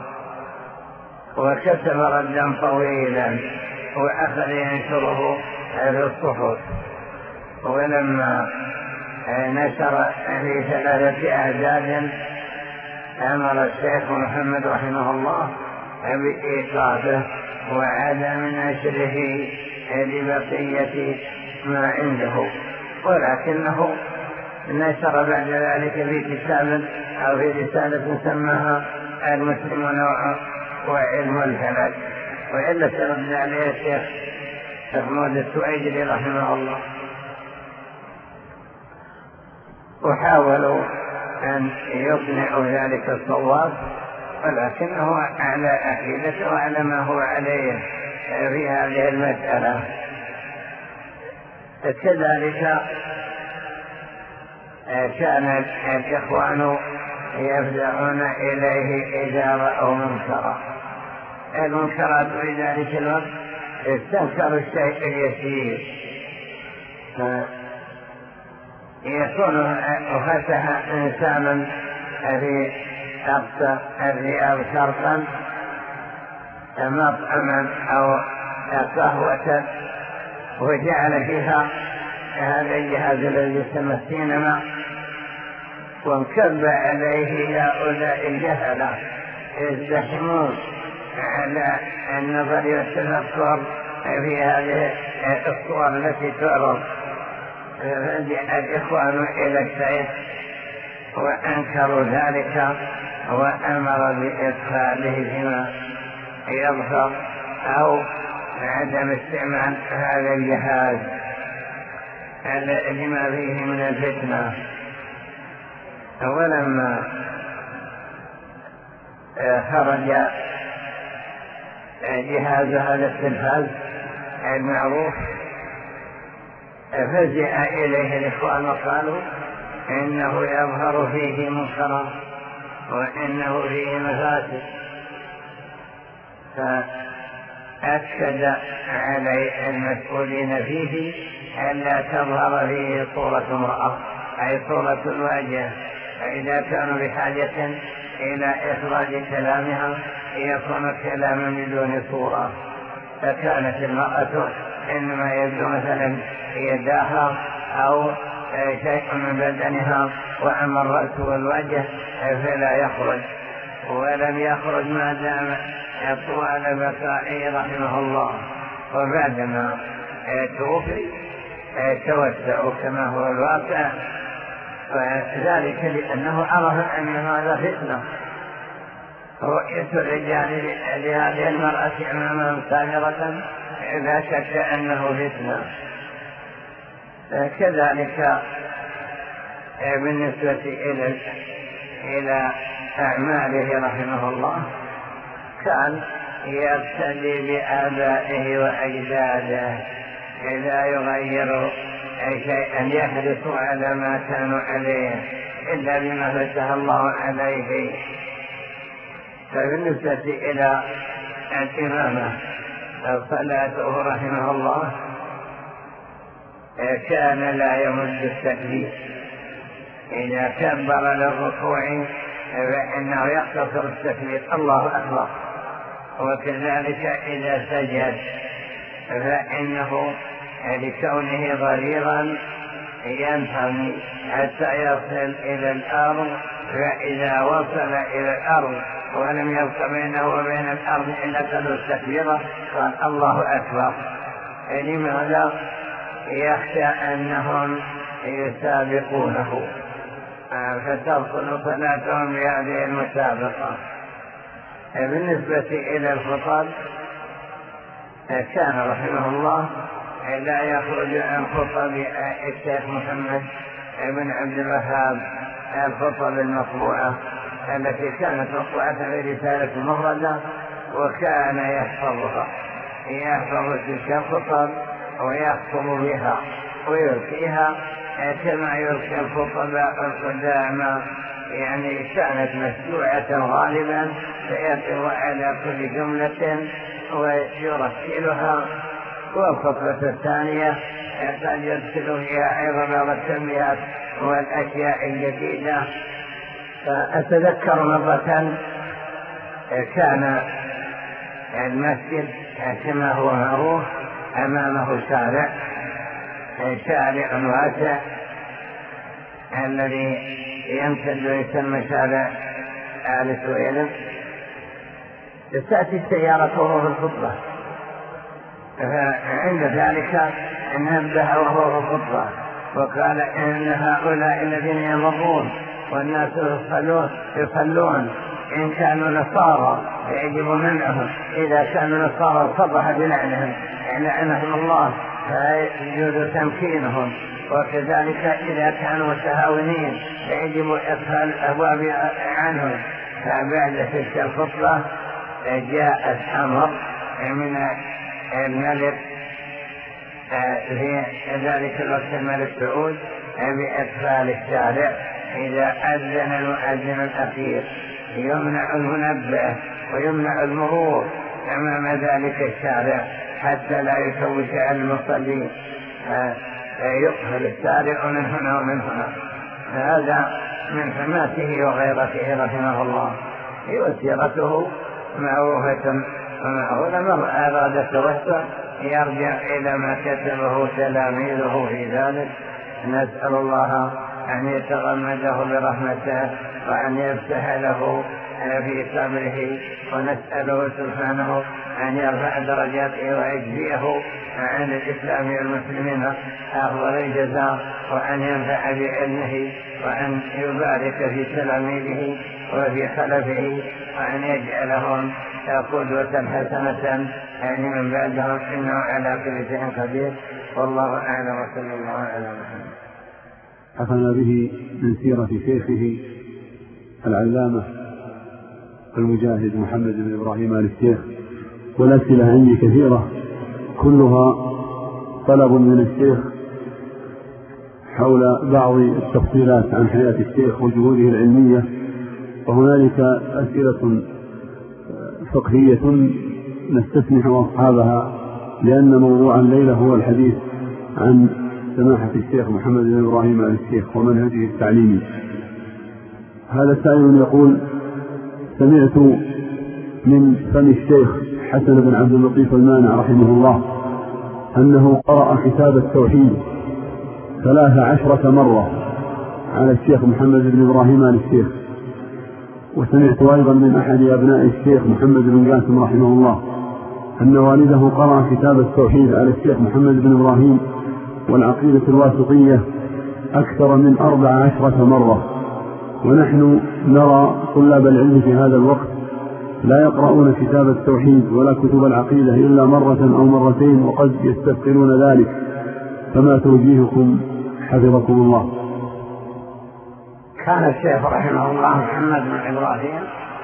وكتب ردا طويلا وأخذ ينشره في الصحف. ولما نشر في ثلاثة أعداد أمر الشيخ محمد رحمه الله بإيقافه وعدم نشره لبقية ما عنده، ولكنه نشر بعد ذلك في كتاب أو في رسالة سماها المسلمون وعلم الفلك، وإلا ترد عليه الشيخ محمود السويدري رحمه الله. وحاولوا أن يقنعوا ذلك الصواب، ولكنه على عقيدته وعلى ما هو عليه في هذه المسألة. كذلك كان الإخوان يفزعون إليه إذا رأوا منكرا. المنكرات في ذلك الوقت استنكروا الشيء اليسير، يكون فتح إنسانا في أقصى الرياض شرقا مطعما أو قهوة وجعل فيها هذا الجهاز الذي يسمى السينما، وانكب عليه هؤلاء الجهلة يزدحمون على النظر والتفكر في هذه الصور التي تعرض. فجاء الإخوان إلى الشيخ وأنكروا ذلك وأمر بإدخاله فيما يظهر أو عدم استعمال هذا الجهاز لما فيه من الفتنة. ولما خرج جهاز هذا التلفاز المعروف فزع إليه الإخوان وقالوا إنه يظهر فيه منكرا وإنه فيه مفاسد، فأكد علي المسؤولين فيه ألا تظهر فيه صورة امرأة أي صورة الوجه، فإذا كانوا بحاجة إلى إخراج كلامها يكون كلاما بدون صورة. فكانت المرأة إنما يبدو مثلا يداها أو شيء من بدنها، وأما الرأس والوجه فلا يخرج، ولم يخرج ما دام طوال بقائه رحمه الله. وبعدما توفي توسعوا كما هو الواقع، وذلك لأنه عرف أن هذا فتنة، رؤية الرجال لهذه المرأة أمامهم ساهرة لا شك أنه فتنة. كذلك بالنسبة إلى إلى أعماله رحمه الله كان يبتدي بآبائه وأجداده لا يغير شيئا يحرص على ما كانوا عليه إلا بما فتح الله عليه. فبالنسبة إلى الإمامة صلاته رحمه الله كان لا يمد التكبير، إذا كبر للركوع فإنه يقتصر التكبير الله أكبر، وكذلك إذا سجد فإنه لكونه ضريرا ينحني حتى يصل إلى الأرض، فإذا وصل إلى الأرض ولم يبق بينه وبين الأرض إلا قدر التكبيرة قال الله أكبر. لماذا؟ يخشى أنهم يسابقونه فتبطل صلاتهم بهذه المسابقة. بالنسبة إلى الخطب كان رحمه الله لا يخرج عن خطب الشيخ محمد بن عبد الوهاب، الخطب المطبوعة التي كانت مطبوعة في رسالة مفردة، وكان يحفظها يحفظ تلك الخطب ويخطب بها ويلقيها كما يلقي الخطب القدامى، يعني كانت مسجوعة غالبا فيقف على كل جملة ويرتلها. والخطبة الثانية قد يرسل فيها أيضا بعض التنبيهات والأشياء الجديدة. فأتذكر مرة كان المسجد كما هو معروف أمامه شارع شارع واسع الذي يمتد ويسمى شارع آل سويلم. تأتي السيارة وهو في الخطبة، فعند ذلك نبه وهو في الخطبة وقال إن هؤلاء الذين يمرون والناس يصلون يصلون إن كانوا نصارى فيجب منعهم، إذا كانوا نصارى صرح بلعنهم لعنهم الله فيجوز تمكينهم، وكذلك إذا كانوا متهاونين فيجب إقفال الأبواب عنهم. فبعد تلك الخطبة جاء الأمر من الملك في ذلك الوقت الملك سعود بإقفال الشارع إذا أذن المؤذن الأخير، يمنع المنبه ويمنع المرور أمام ذلك الشارع حتى لا يشوش على المصلين، يقفل الشارع من هنا ومن هنا. هذا من حماته وغيرته رحمه الله. وسيرته معروفة ومعروفة. من أراد التوسع يرجع إلى ما كتبه تلاميذه في ذلك. نسأل الله أن يتغمده برحمته وأن يفتح له في صبره، ونسأله سبحانه أن يرفع درجاته ويجزيه عن الإسلام والمسلمين أفضل الجزاء، وأن ينفع بعلمه، وأن يبارك في تلاميذه وفي خلفه، وأن يجعلهم قدوة حسنة يعني من بعدهم، إنه على كل شيء قدير. والله أعلم وصلى الله على محمد. أخذنا به من سيرة شيخه العلامة المجاهد محمد بن إبراهيم آل الشيخ، والأسئلة عندي كثيرة كلها طلب من الشيخ حول بعض التفصيلات عن حياة الشيخ وجهوده العلمية، وهنالك أسئلة فقهية نستسمح أصحابها لأن موضوع الليلة هو الحديث عن سماحة الشيخ محمد بن إبراهيم آل الشيخ ومنهجه التعليمي. هذا سائل يقول: سمعت من فم الشيخ حسن بن عبد اللطيف المانع رحمه الله أنه قرأ كتاب التوحيد ثلاث عشرة مرة على الشيخ محمد بن إبراهيم آل الشيخ، وسمعت أيضا من أحد أبناء الشيخ محمد بن قاسم رحمه الله أن والده قرأ كتاب التوحيد على الشيخ محمد بن إبراهيم والعقيدة الواسطية أكثر من أربع عشرة مرة. ونحن نرى طلاب العلم في هذا الوقت لا يقرؤون كتاب التوحيد ولا كتب العقيدة إلا مرة أو مرتين وقد يستثقلون ذلك، فما توجيهكم حفظكم الله؟ كان الشيخ رحمه الله محمد بن إبراهيم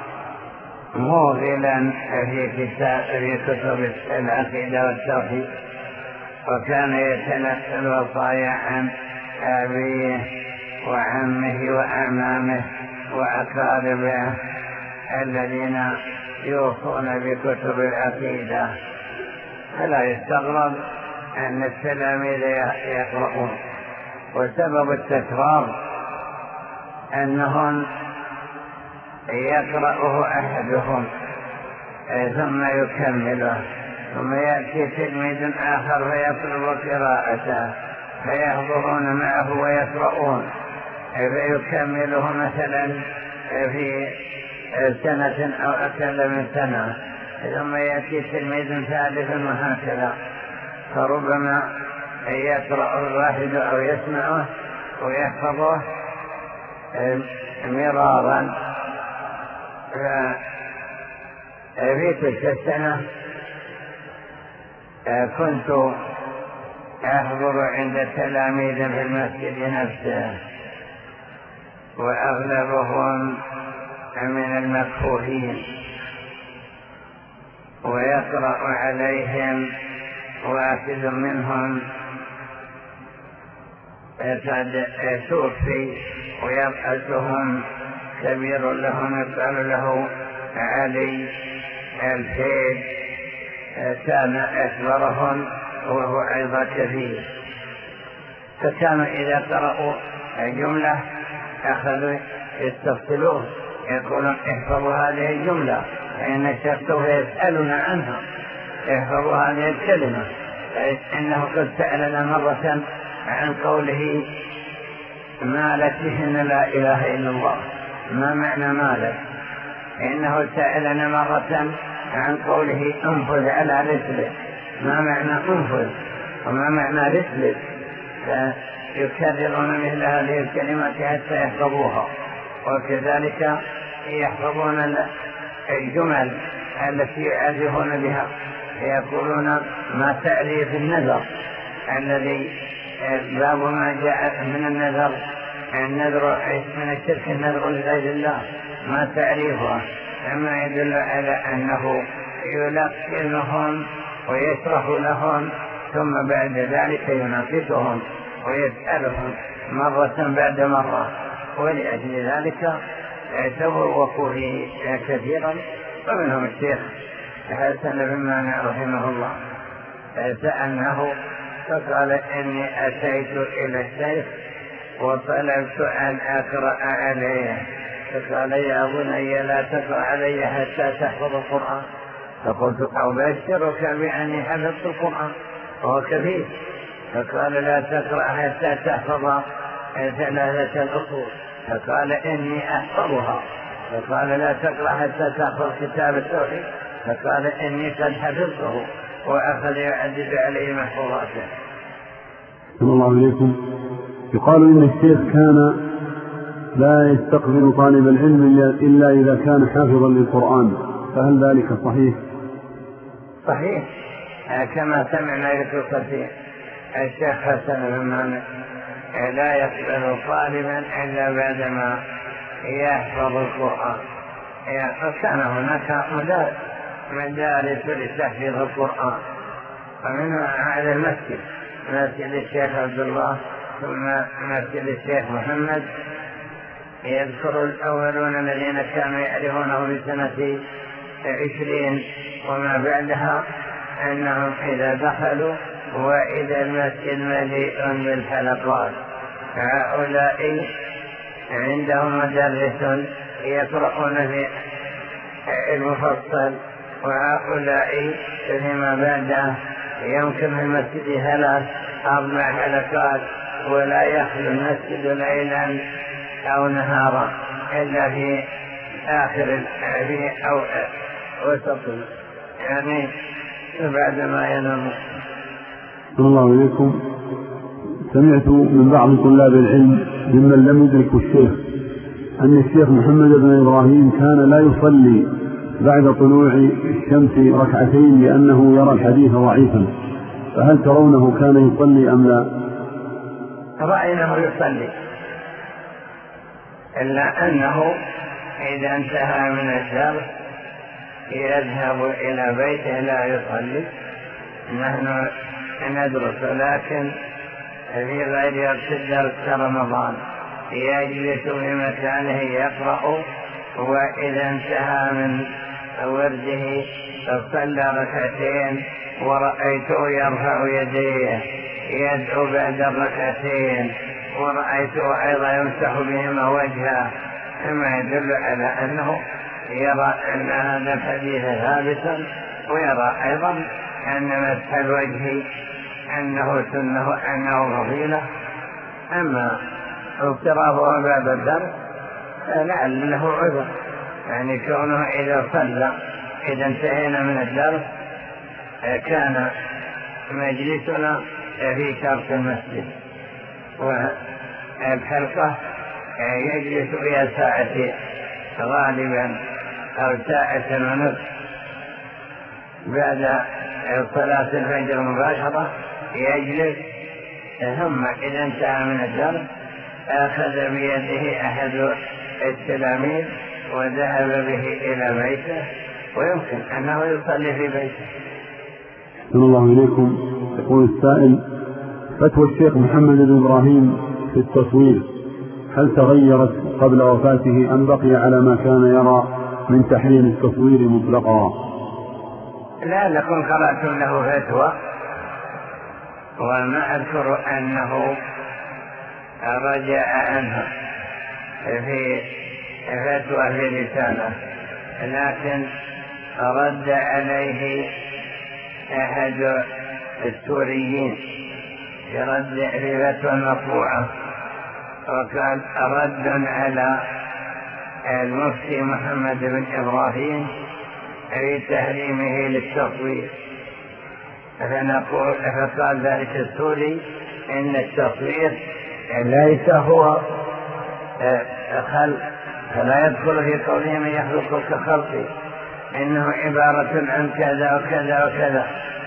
موغلا في كتاب في كتب العقيدة والتوحيد، وكان يتنقل الوصايا عن أبيه وعمه وأعمامه وأقاربه الذين يوصون بكتب العقيدة، فلا يستغرب أن التلاميذ يقرؤون. وسبب التكرار أنهم يقرأه أحدهم ثم يكمله، ثم يأتي تلميذ آخر فيطلب قراءته فيحضرون معه ويقرؤون فيكمله مثلا في سنة أو أقل من سنة، ثم يأتي تلميذ ثالث وهكذا، فربما يقرأ الواحد أو يسمعه ويحفظه مرارا. في تلك السنة كنت أحضر عند التلاميذ في المسجد نفسه، وأغلبهم من المكفوفين، ويقرأ عليهم واحد منهم قد توفي ويبحثهم كبير لهم يقال له علي الفيد، كان أكبرهم وهو أيضا كثير، فكانوا إذا قرأوا جملة أخذوا يستفصلون يقولون احفظوا هذه الجملة فإن الشيخ سوف يسألنا عنها، احفظوا هذه الكلمة إنه قد سألنا مرة عن قوله مالت بهن لا إله إلا الله، ما معنى مالت؟ إنه سألنا مرة عن قوله انفذ على رسلك، ما معنى انفذ وما معنى رسلك؟ فيكررون مثل هذه الكلمات حتى يحفظوها. وكذلك يحفظون الجمل التي يعرفون بها، يقولون ما تعريف النذر الذي باب ما جاء من النذر، النذر من الشرك النذر لغير الله، ما تعريفه، أما يدل على أنه يلقنهم ويشرح لهم ثم بعد ذلك يناقشهم ويسألهم مرة بعد مرة. ولأجل ذلك تفوقوا فيه كثيرا، ومنهم الشيخ حسن بن مانع رحمه الله سألناه فقال إني أتيت إلى الشيخ وطلبت أن أقرأ عليه، فقال يا بني لا تقرأ علي حتى تحفظ القرآن، فقلت أبشرك بأني حفظت القرآن وهو كثير، فقال لا تقرأ حتى تحفظ ثلاثة الأصول، فقال إني أحفظها، فقال لا تقرأ حتى تحفظ كتاب التوحيد، فقال إني قد حفظته، وأخذ يعدد عليه محفوظاته. صلى الله عليكم. يقال إن الشيخ كان لا يستقبل طالب العلم إلا إذا كان حافظا للقرآن، فهل ذلك صحيح؟ صحيح، كما سمعنا يقول الشيخ حسن بن مانع لا يقبل طالبا إلا بعدما يحفظ القرآن. كان هناك مدارس لتحفيظ القرآن، ومنها هذا المسجد، مسجد الشيخ عبد الله ثم مسجد الشيخ محمد. يذكر الأولون الذين كانوا يعرفونه في سنة عشرين وما بعدها أنهم إذا دخلوا وإذا المسجد مليء بالحلقات، هؤلاء عندهم مدرس يقرؤون في المفصل، وهؤلاء فيما بعده يمكن في المسجد ثلاث أربع حلقات، ولا يخلو المسجد ليلا أو نهارا إلا في آخر في أو وسط، يعني بعد ما ينام. صلى الله عليكم. سمعت من بعض طلاب العلم ممن لم يدركوا الشيخ أن الشيخ محمد بن إبراهيم كان لا يصلي بعد طلوع الشمس ركعتين لأنه يرى الحديث ضعيفا، فهل ترونه كان يصلي أم لا؟ رأينه يصلي، إلا أنه إذا انتهى من الدرس يذهب إلى بيته لا يصلي. نحن ندرس لكن في غير الدرس كرمضان يجلس في مكانه يقرأ، وإذا انتهى من ورده صلى ركعتين ورأيته يرفع يديه يدعو بعد الركعتين، ورأيته أيضا يمسح بهما وجهه، مما يدل على أنه يرى أن هذا الحديث ثابتا، ويرى أيضا أن مسح الوجه أنه سنة أنه فضيلة. أما اضطرابه بعد الدرس لعل له عذر، يعني كونه إذا صلى إذا انتهينا من الدرس كان مجلسنا في شرق المسجد، والحلقة يجلس إلى ساعة غالبا أو ساعة ونصف بعد صلاة الفجر مباشرة يجلس، ثم إذا انتهى من الدرس أخذ بيده أحد التلاميذ وذهب به إلى بيته، ويمكن أنه يصلي في بيته. صلى الله إليكم. يقول السائل: فتوى الشيخ محمد بن إبراهيم في التصوير هل تغيرت قبل وفاته أم بقي على ما كان يرى من تحريم التصوير مطلقا؟ لا لكم قرأتم له فتوى، وما أذكر أنه رجع عنها في فتوى في رسالة، لكن رد عليه أحد السوريين يرد في فتوى مطبوعة، وكان رد على المفتي محمد بن إبراهيم في تحريمه للتصوير. فنقول فقال ذلك السوري إن التصوير ليس هو خلق، فلا يدخل في قوله من يخلق كخلقه، إنه عبارة عن كذا وكذا وكذا.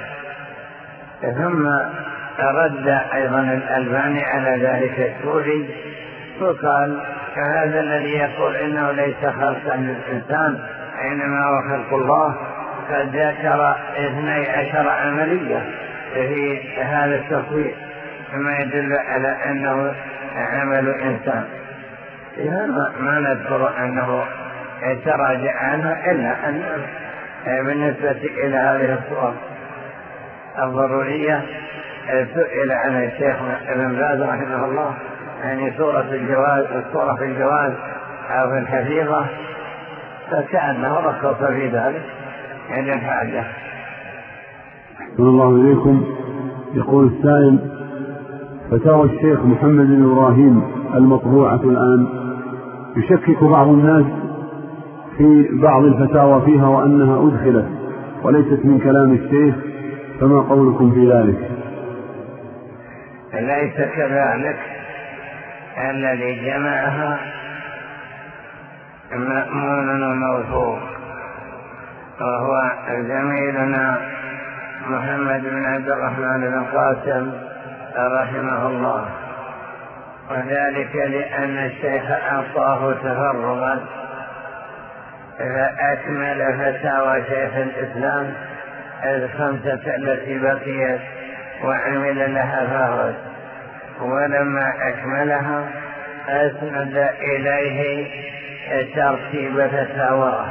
ثم رد أيضا الألباني على ذلك السوري وقال هذا الذي يقول إنه ليس خلقا للإنسان إنما هو خلق الله قد ذكر اثني عشر عملية في هذا التصوير، مما يدل على أنه عمل إنسان. ما نذكر أنه تراجع عنها، إلا أن بالنسبة إلى هذه الصور الضرورية سئل عن الشيخ ابن باز رحمه الله يعني صورة الجواز الصورة في الجواز أو في الحفيظة، فكأنه رخص في ذلك عند الحاجة. صلى الله إليكم. يقول السائل: فتاوى الشيخ محمد بن إبراهيم المطبوعة الآن يشكك بعض الناس في بعض الفتاوى فيها وأنها أدخلت وليست من كلام الشيخ، فما قولكم في ذلك؟ ليس كذلك، الذي جمعها مأمون وموثوق، وهو زميلنا محمد بن عبد الرحمن بن قاسم رحمه الله، وذلك لأن الشيخ أعطاه تفرغا فأكمل فتاوى شيخ الإسلام الخمسة التي بقيت وعمل لها فهرس، ولما أكملها أسند إليه ترتيب فتاواه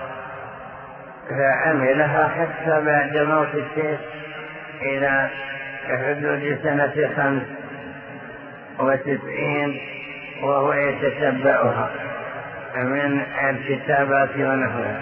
فعملها حتى بعد موت الشيخ إلى حدود سنة خمس وتسعين وهو يتتبعها من الكتابات ونحوها،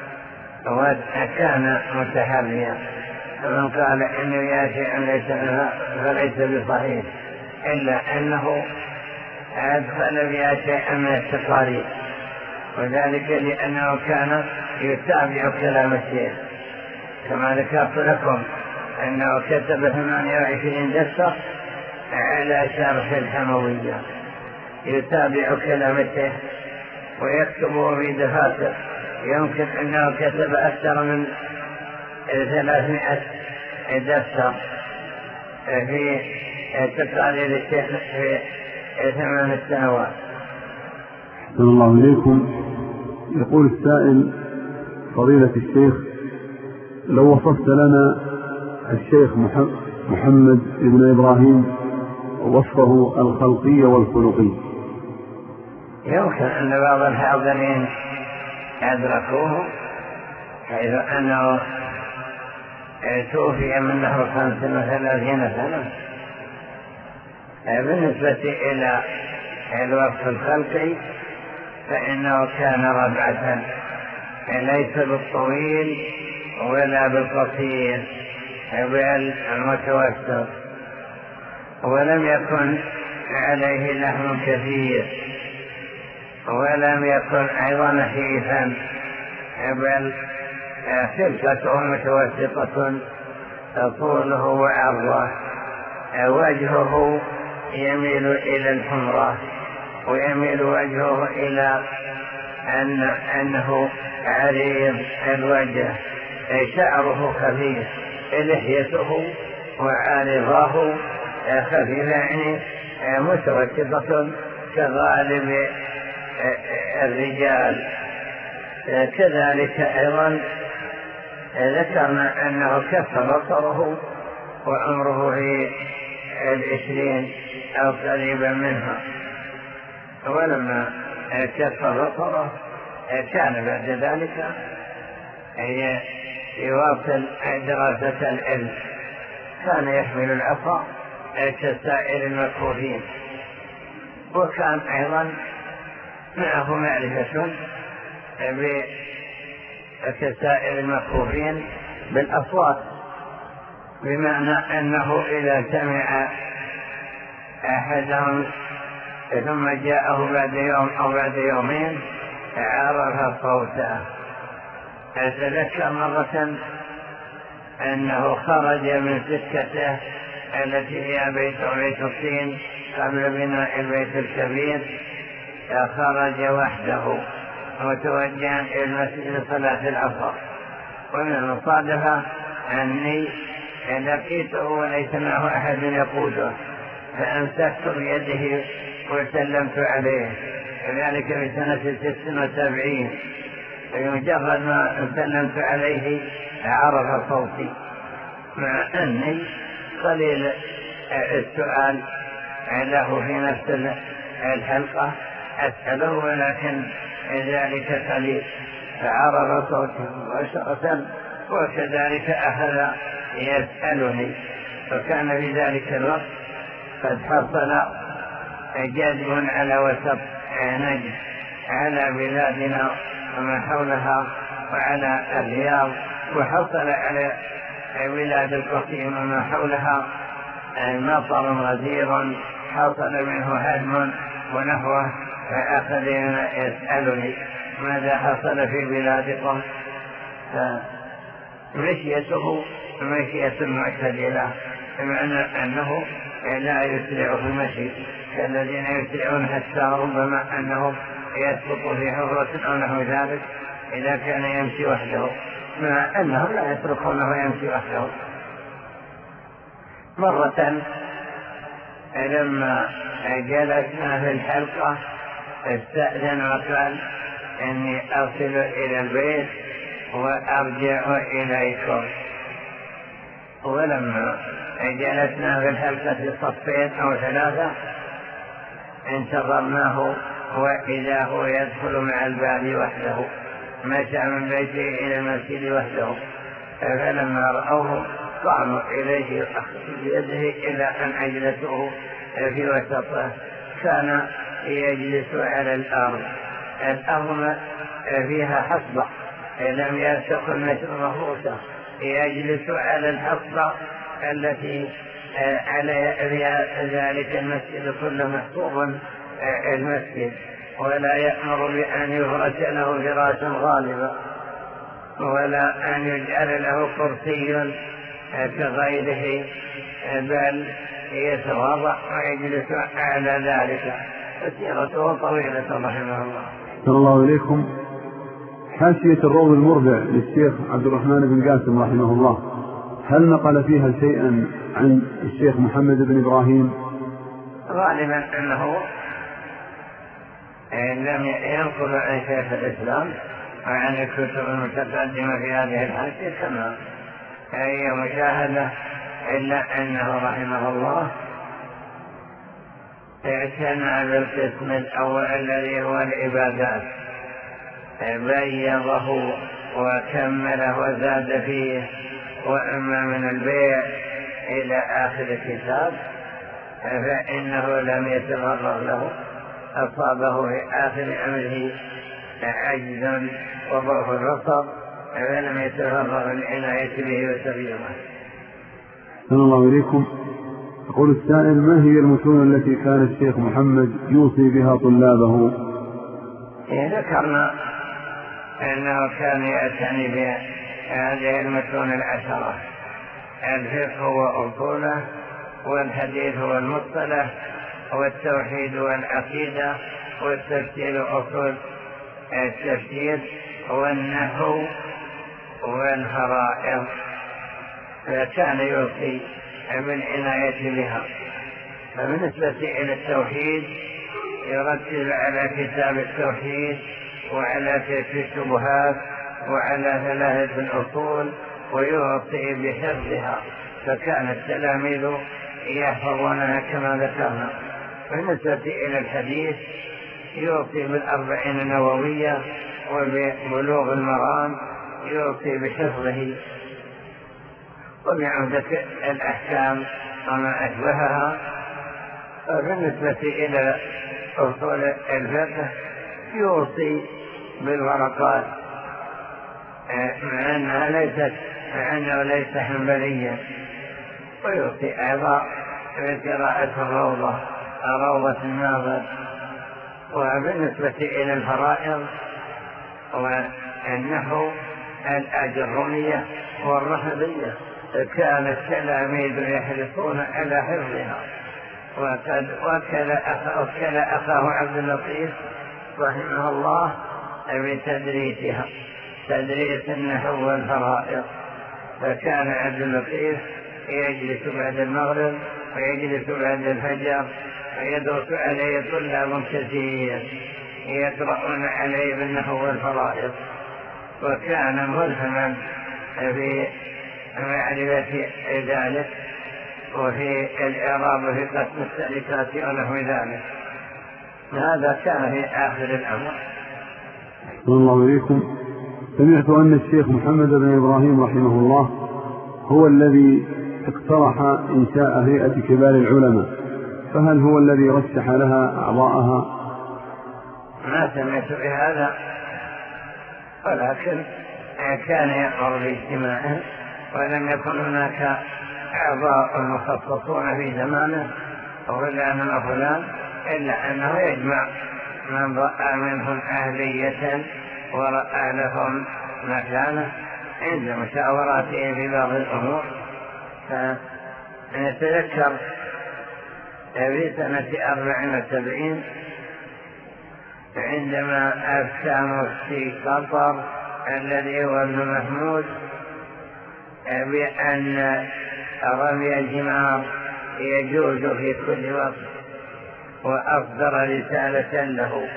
وكان متحريا. فمن قال إنه ياتي أن ليس فليس بصحيح، إلا أنه أدخل بها شيئا من التقارير، وذلك لأنه كان يتابع كلام الشيخ، كما ذكرت لكم أنه كتب ثمانية وعشرين دفتر على شرح الحموية يتابع كلام الشيخ ويكتبه في دفاتر يمكن أنه كتب أكثر من ثلاثمائة دفتر في تقارير الشيخ في ثمان سنوات. أحسن الله إليكم. يقول السائل: فضيلة الشيخ، لو وصفت لنا الشيخ محمد بن إبراهيم وصفه الخلقي والخلقي. يمكن أن بعض الحاضرين أدركوه، حيث أنه توفي من نحو خمس وثلاثين سنة. بالنسبة إلى الوصف الخلقي فإنه كان ربعة، ليس بالطويل ولا بالقصير بل المتوسط، ولم يكن عليه لحم كثير، ولم يكن أيضا نحيفا، بل خلقته متوسطة طوله وعرضه. وجهه يميل إلى الحمرة، ويميل وجهه إلى أن أنه عريض الوجه، شعره خفيف، لحيته وعارضاه خفيفة، يعني متوسطة كغالب الرجال. كذلك أيضا ذكرنا أنه كف بصره وعمره في العشرين أو قريبا منها، ولما كف بصره كان بعد ذلك يواصل دراسة العلم، كان يحمل العصا كسائر المكفوفين، وكان أيضا معه معرفة كسائر المكفوفين بالأصوات، بمعنى أنه إذا سمع أحدهم ثم جاءه بعد يوم أو بعد يومين عرف صوته. أتذكر مرة أنه خرج من سكته التي هي بيت بيت الصين قبل بناء البيت الكبير، خرج وحده متوجها إلى المسجد لصلاة العصر، ومن المصادفة أني لقيته وليس معه أحد يقوده، فأمسكت بيده وسلمت عليه، ذلك في سنة ست وسبعين. بمجرد ما سلمت عليه عرف صوتي، مع أني قليل السؤال له في نفس الحلقة أسأله، ولكن ذلك قليل، فعرف صوتي مباشرة، وكذلك أخذ يسألني. فكان في ذلك الوقت قد حصل جذب على وسط نجد، على بلادنا وما حولها وعلى الرياض، وحصل على بلاد القصيم وما حولها مطر غزير حصل منه هدم ونحوه، فأخذ يسألني ماذا حصل في بلادكم. فمشيته مشية معتدلة، بمعنى أنه لا يسرع في المشي كالذين يسرعون، حتى ربما أنه يسقط في حفرة أو نحو ذلك إذا كان يمشي وحده، مع أنهم لا يتركونه يمشي وحده. مرة لما جلسنا في الحلقة استأذن وقال إني أصل إلى البيت وأرجع إليكم. ولما جلسنا في الحلقة صفين أو ثلاثة انتظرناه، وإذا هو يدخل مع الباب وحده، مشى من بيته إلى المسجد وحده. فلما رأوه قاموا إليه وأخذوا بيده إلى أن أجلسوه في وسطه. كان يجلس على الأرض، الأرض فيها حصبة لم يرتق النشر مفروشة، يجلس على الحصبة التي على ذلك المسجد كله محفوظ المسجد، ولا يأمر بأن يفرش له فراش غالبا، ولا أن يجعل له كرسي كغيره، بل يتواضع ويجلس على ذلك. سيرته طويلة رحمه الله. صلى الله عليكم. حاشية الروض المربع للشيخ عبد الرحمن بن قاسم رحمه الله، هل نقل فيها شيئا عن الشيخ محمد بن إبراهيم؟ غالبا أنه لم ينقل عن شيخ الإسلام وعن الكتب المتقدمة في هذه الحاشية كما هي مشاهدة، إلا أنه رحمه الله اعتنى بالقسم الأول الذي هو العبادات، بيضه وكمله وزاد فيه، وأما من البيع إلى آخر الكتاب فإنه لم يتغرر له، أصابه في آخر أمره عجز وضعف البصر فلم يتغرر العناية به وتغييره. صلى الله عليكم. يقول السائل: ما هي المتون التي كان الشيخ محمد يوصي بها طلابه؟ ذكرنا أنه كان يعتني بهذه المتون العشرة: الفقه وأصوله، والحديث والمصطلح، والتوحيد والعقيدة، والتفسير وأصول التفسير، والنحو والفرائض. فكان يوصي بالعناية بها. فبالنسبة إلى التوحيد يرتب على كتاب التوحيد وعلى كشف الشبهات وعلى ثلاثة الأصول، ويوصي بحفظها، فكان التلاميذ يحفظونها كما ذكرنا. بالنسبة إلى الحديث يوصي بالأربعين النووية وببلوغ المرام، يوصي بحفظه وبعمدة الأحكام وما أشبهها. بالنسبة إلى أصول الفقه يوصي بالورقات، مع أنها ليست مع أنه ليس حنبليا، ويوصي أيضا بقراءة الروضة روضة الناظر. وبالنسبة إلى الفرائض والنحو الأجرمية والرهبية كان التلاميذ يحرصون على حفظها، وقد وكل أخاه, أخاه عبد اللطيف رحمه الله بتدريسها، تدريس النحو والفرائض. فكان عبد اللطيف يجلس بعد المغرب ويجلس بعد الفجر ويدرس عليه طلاب كثير يقرؤون عليه بالنحو والفرائض، وكان ملهما في معرفة ذلك وفي الإعراب في قسم السلكات ونحو ذلك. هذا كان في آخر الأمر. صلى الله عليكم. سمعت أن الشيخ محمد بن إبراهيم رحمه الله هو الذي اقترح إنشاء هيئة كبار العلماء، فهل هو الذي رشح لها أعضاءها؟ ما سمعت بهذا، ولكن كان يأمر باجتماعه، ولم يكن هناك أعضاء مخصصون في زمانه فلان وفلان، إلا أنه يجمع من رأى منهم أهلية ورأى لهم مكانه عند مشاوراته في بعض الأمور. فنتذكر في سنة أربع وسبعين عندما أفتى مفتي قطر الذي هو ابن محمود بأن رمي الجمار يجوز في كل وقت، وأصدر رسالة له،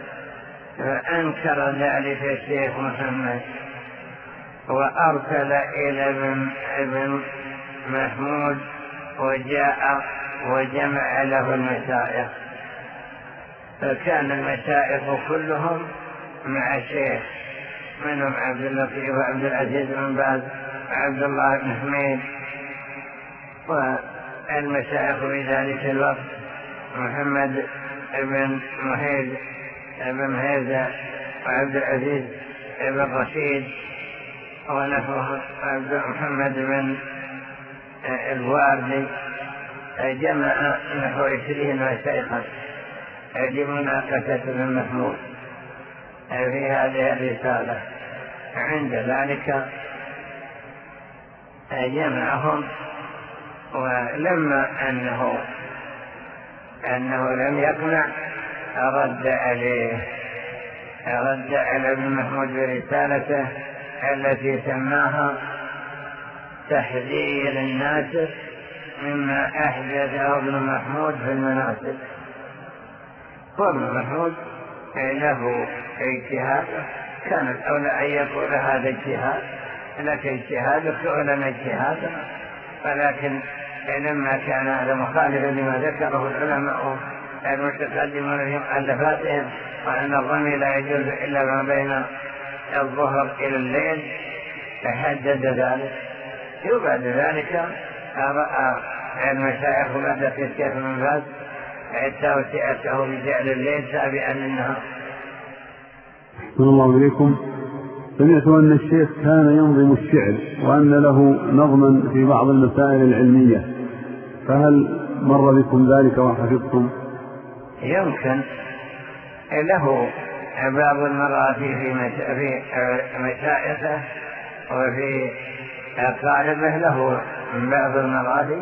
فأنكر ذلك الشيخ محمد وأرسل إلى ابن محمود وجاء وجمع له المشايخ، فكان المشايخ كلهم مع الشيخ، منهم عبد اللطيف وعبد العزيز بن باز وعبد الله بن حميد، والمشايخ في ذلك الوقت محمد بن محيد بن مهيزة وعبد العزيز بن رشيد ونحوه عبد محمد بن الواردي، جمع نحو عشرين مشايخا لمناقشة ابن محمود في هذه الرسالة. عند ذلك جمعهم، ولما أنه أنه لم يقنع رد عليه رد على ابن محمود برسالته التي سماها تحذير الناس مما أحدثه ابن محمود في المناسك. وابن محمود له اجتهاد، كان الأولى أن يكون هذا اجتهاد، لك اجتهادك ولنا اجتهاد، ولكن لما كان هذا مخالفا لما ذكره العلماء المتقدمون في مؤلفاتهم وأن الرمي لا يجوز إلا ما بين الظهر إلى الليل فحدد ذلك. وبعد ذلك رأى المشايخ بعد الشيخ بن باز توسعته بجعل الليل سابعا للنهار. صلى الله عليكم. سمعت أن الشيخ كان ينظم الشعر وأن له نظما في بعض المسائل العلمية، فهل مر بكم ذلك وحفظتم؟ يمكن له بعض المراتب في مشايخه وفي طالبه له بعض المراتب،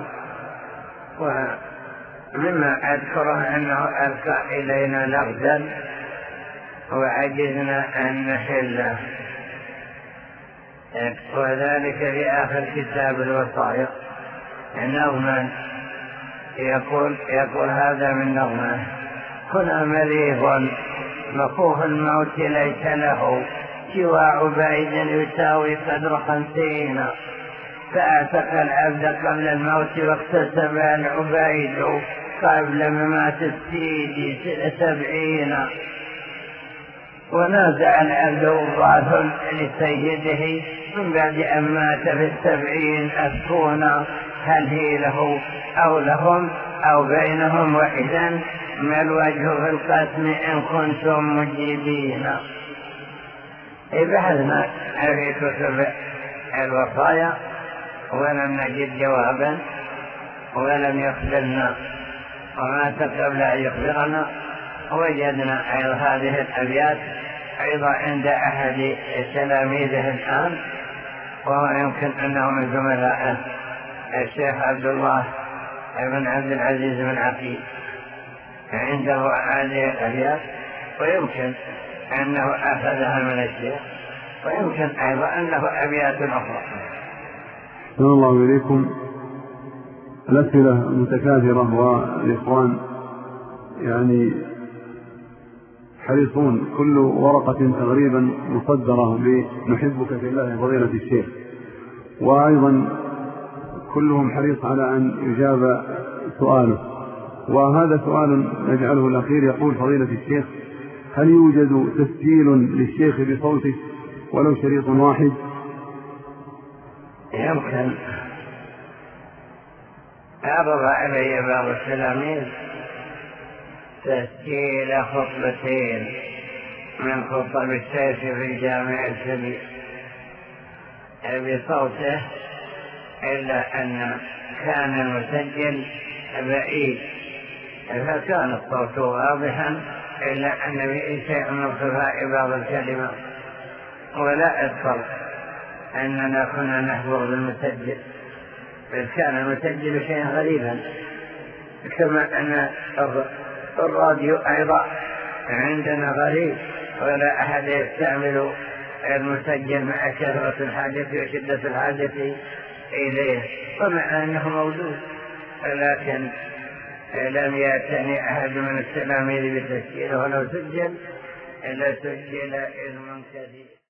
ومما أذكره أنه ألقى إلينا لغزا وعجزنا أن نحله، وذلك في آخر كتاب الوصايا نظما يقول, يقول هذا من نظمه: كنا مريض مخوف الموت ليس له جواع بعيد يساوي قدر خمسين، فأعتق العبد قبل الموت واكتسب العبيد قبل ممات السيد سبعين، ونازع العبد وضعه لسيده من بعد أن مات في السبعين أسكونا، هل هي له أو لهم أو بينهم، وإذن ما الوجه في القسم إن كنتم مجيبين. بحثنا في كتب الوصايا ولم نجد جوابا ولم يخبرنا، وما قبل أن يخبرنا وجدنا أيضا هذه الأبيات أيضا عند أحد تلاميذه الآن، وهو يمكن أنه من زملائه الشيخ عبد الله بن عبد العزيز بن عقيل، عنده هذه الأبيات، ويمكن أنه أخذها من الشيخ، ويمكن أيضا أنه أبيات أخرى. صلى الله عليكم. الأسئلة متكاثرة، والإخوان يعني حريصون، كل ورقة تقريبا مصدرة بنحبك في الله فضيلة الشيخ، وأيضا كلهم حريص على أن يجاب سؤاله. وهذا سؤال نجعله الأخير، يقول فضيلة الشيخ: هل يوجد تسجيل للشيخ بصوته ولو شريط واحد؟ يمكن. عرض علي بعض التلاميذ تسجيل خطبتين من خطب الشيخ في الجامع الكبير بصوته، إلا أن كان المسجل بعيد فكان الصوت واضحا، إلا أن به شيء من خفاء بعض الكلمات، ولا أذكر أننا كنا نحضر بالمسجل، بل كان المسجل شيئا غريبا، كما أن الراديو أيضا عندنا غريب، ولا أحد يستعمل المسجل مع كثرة الحاجة وشدة الحاجة إليه، ومع أنه موجود، لكن لم يأتني أحد من التلاميذ بتسجيله، ولو سجل إلا سجل علم كثير.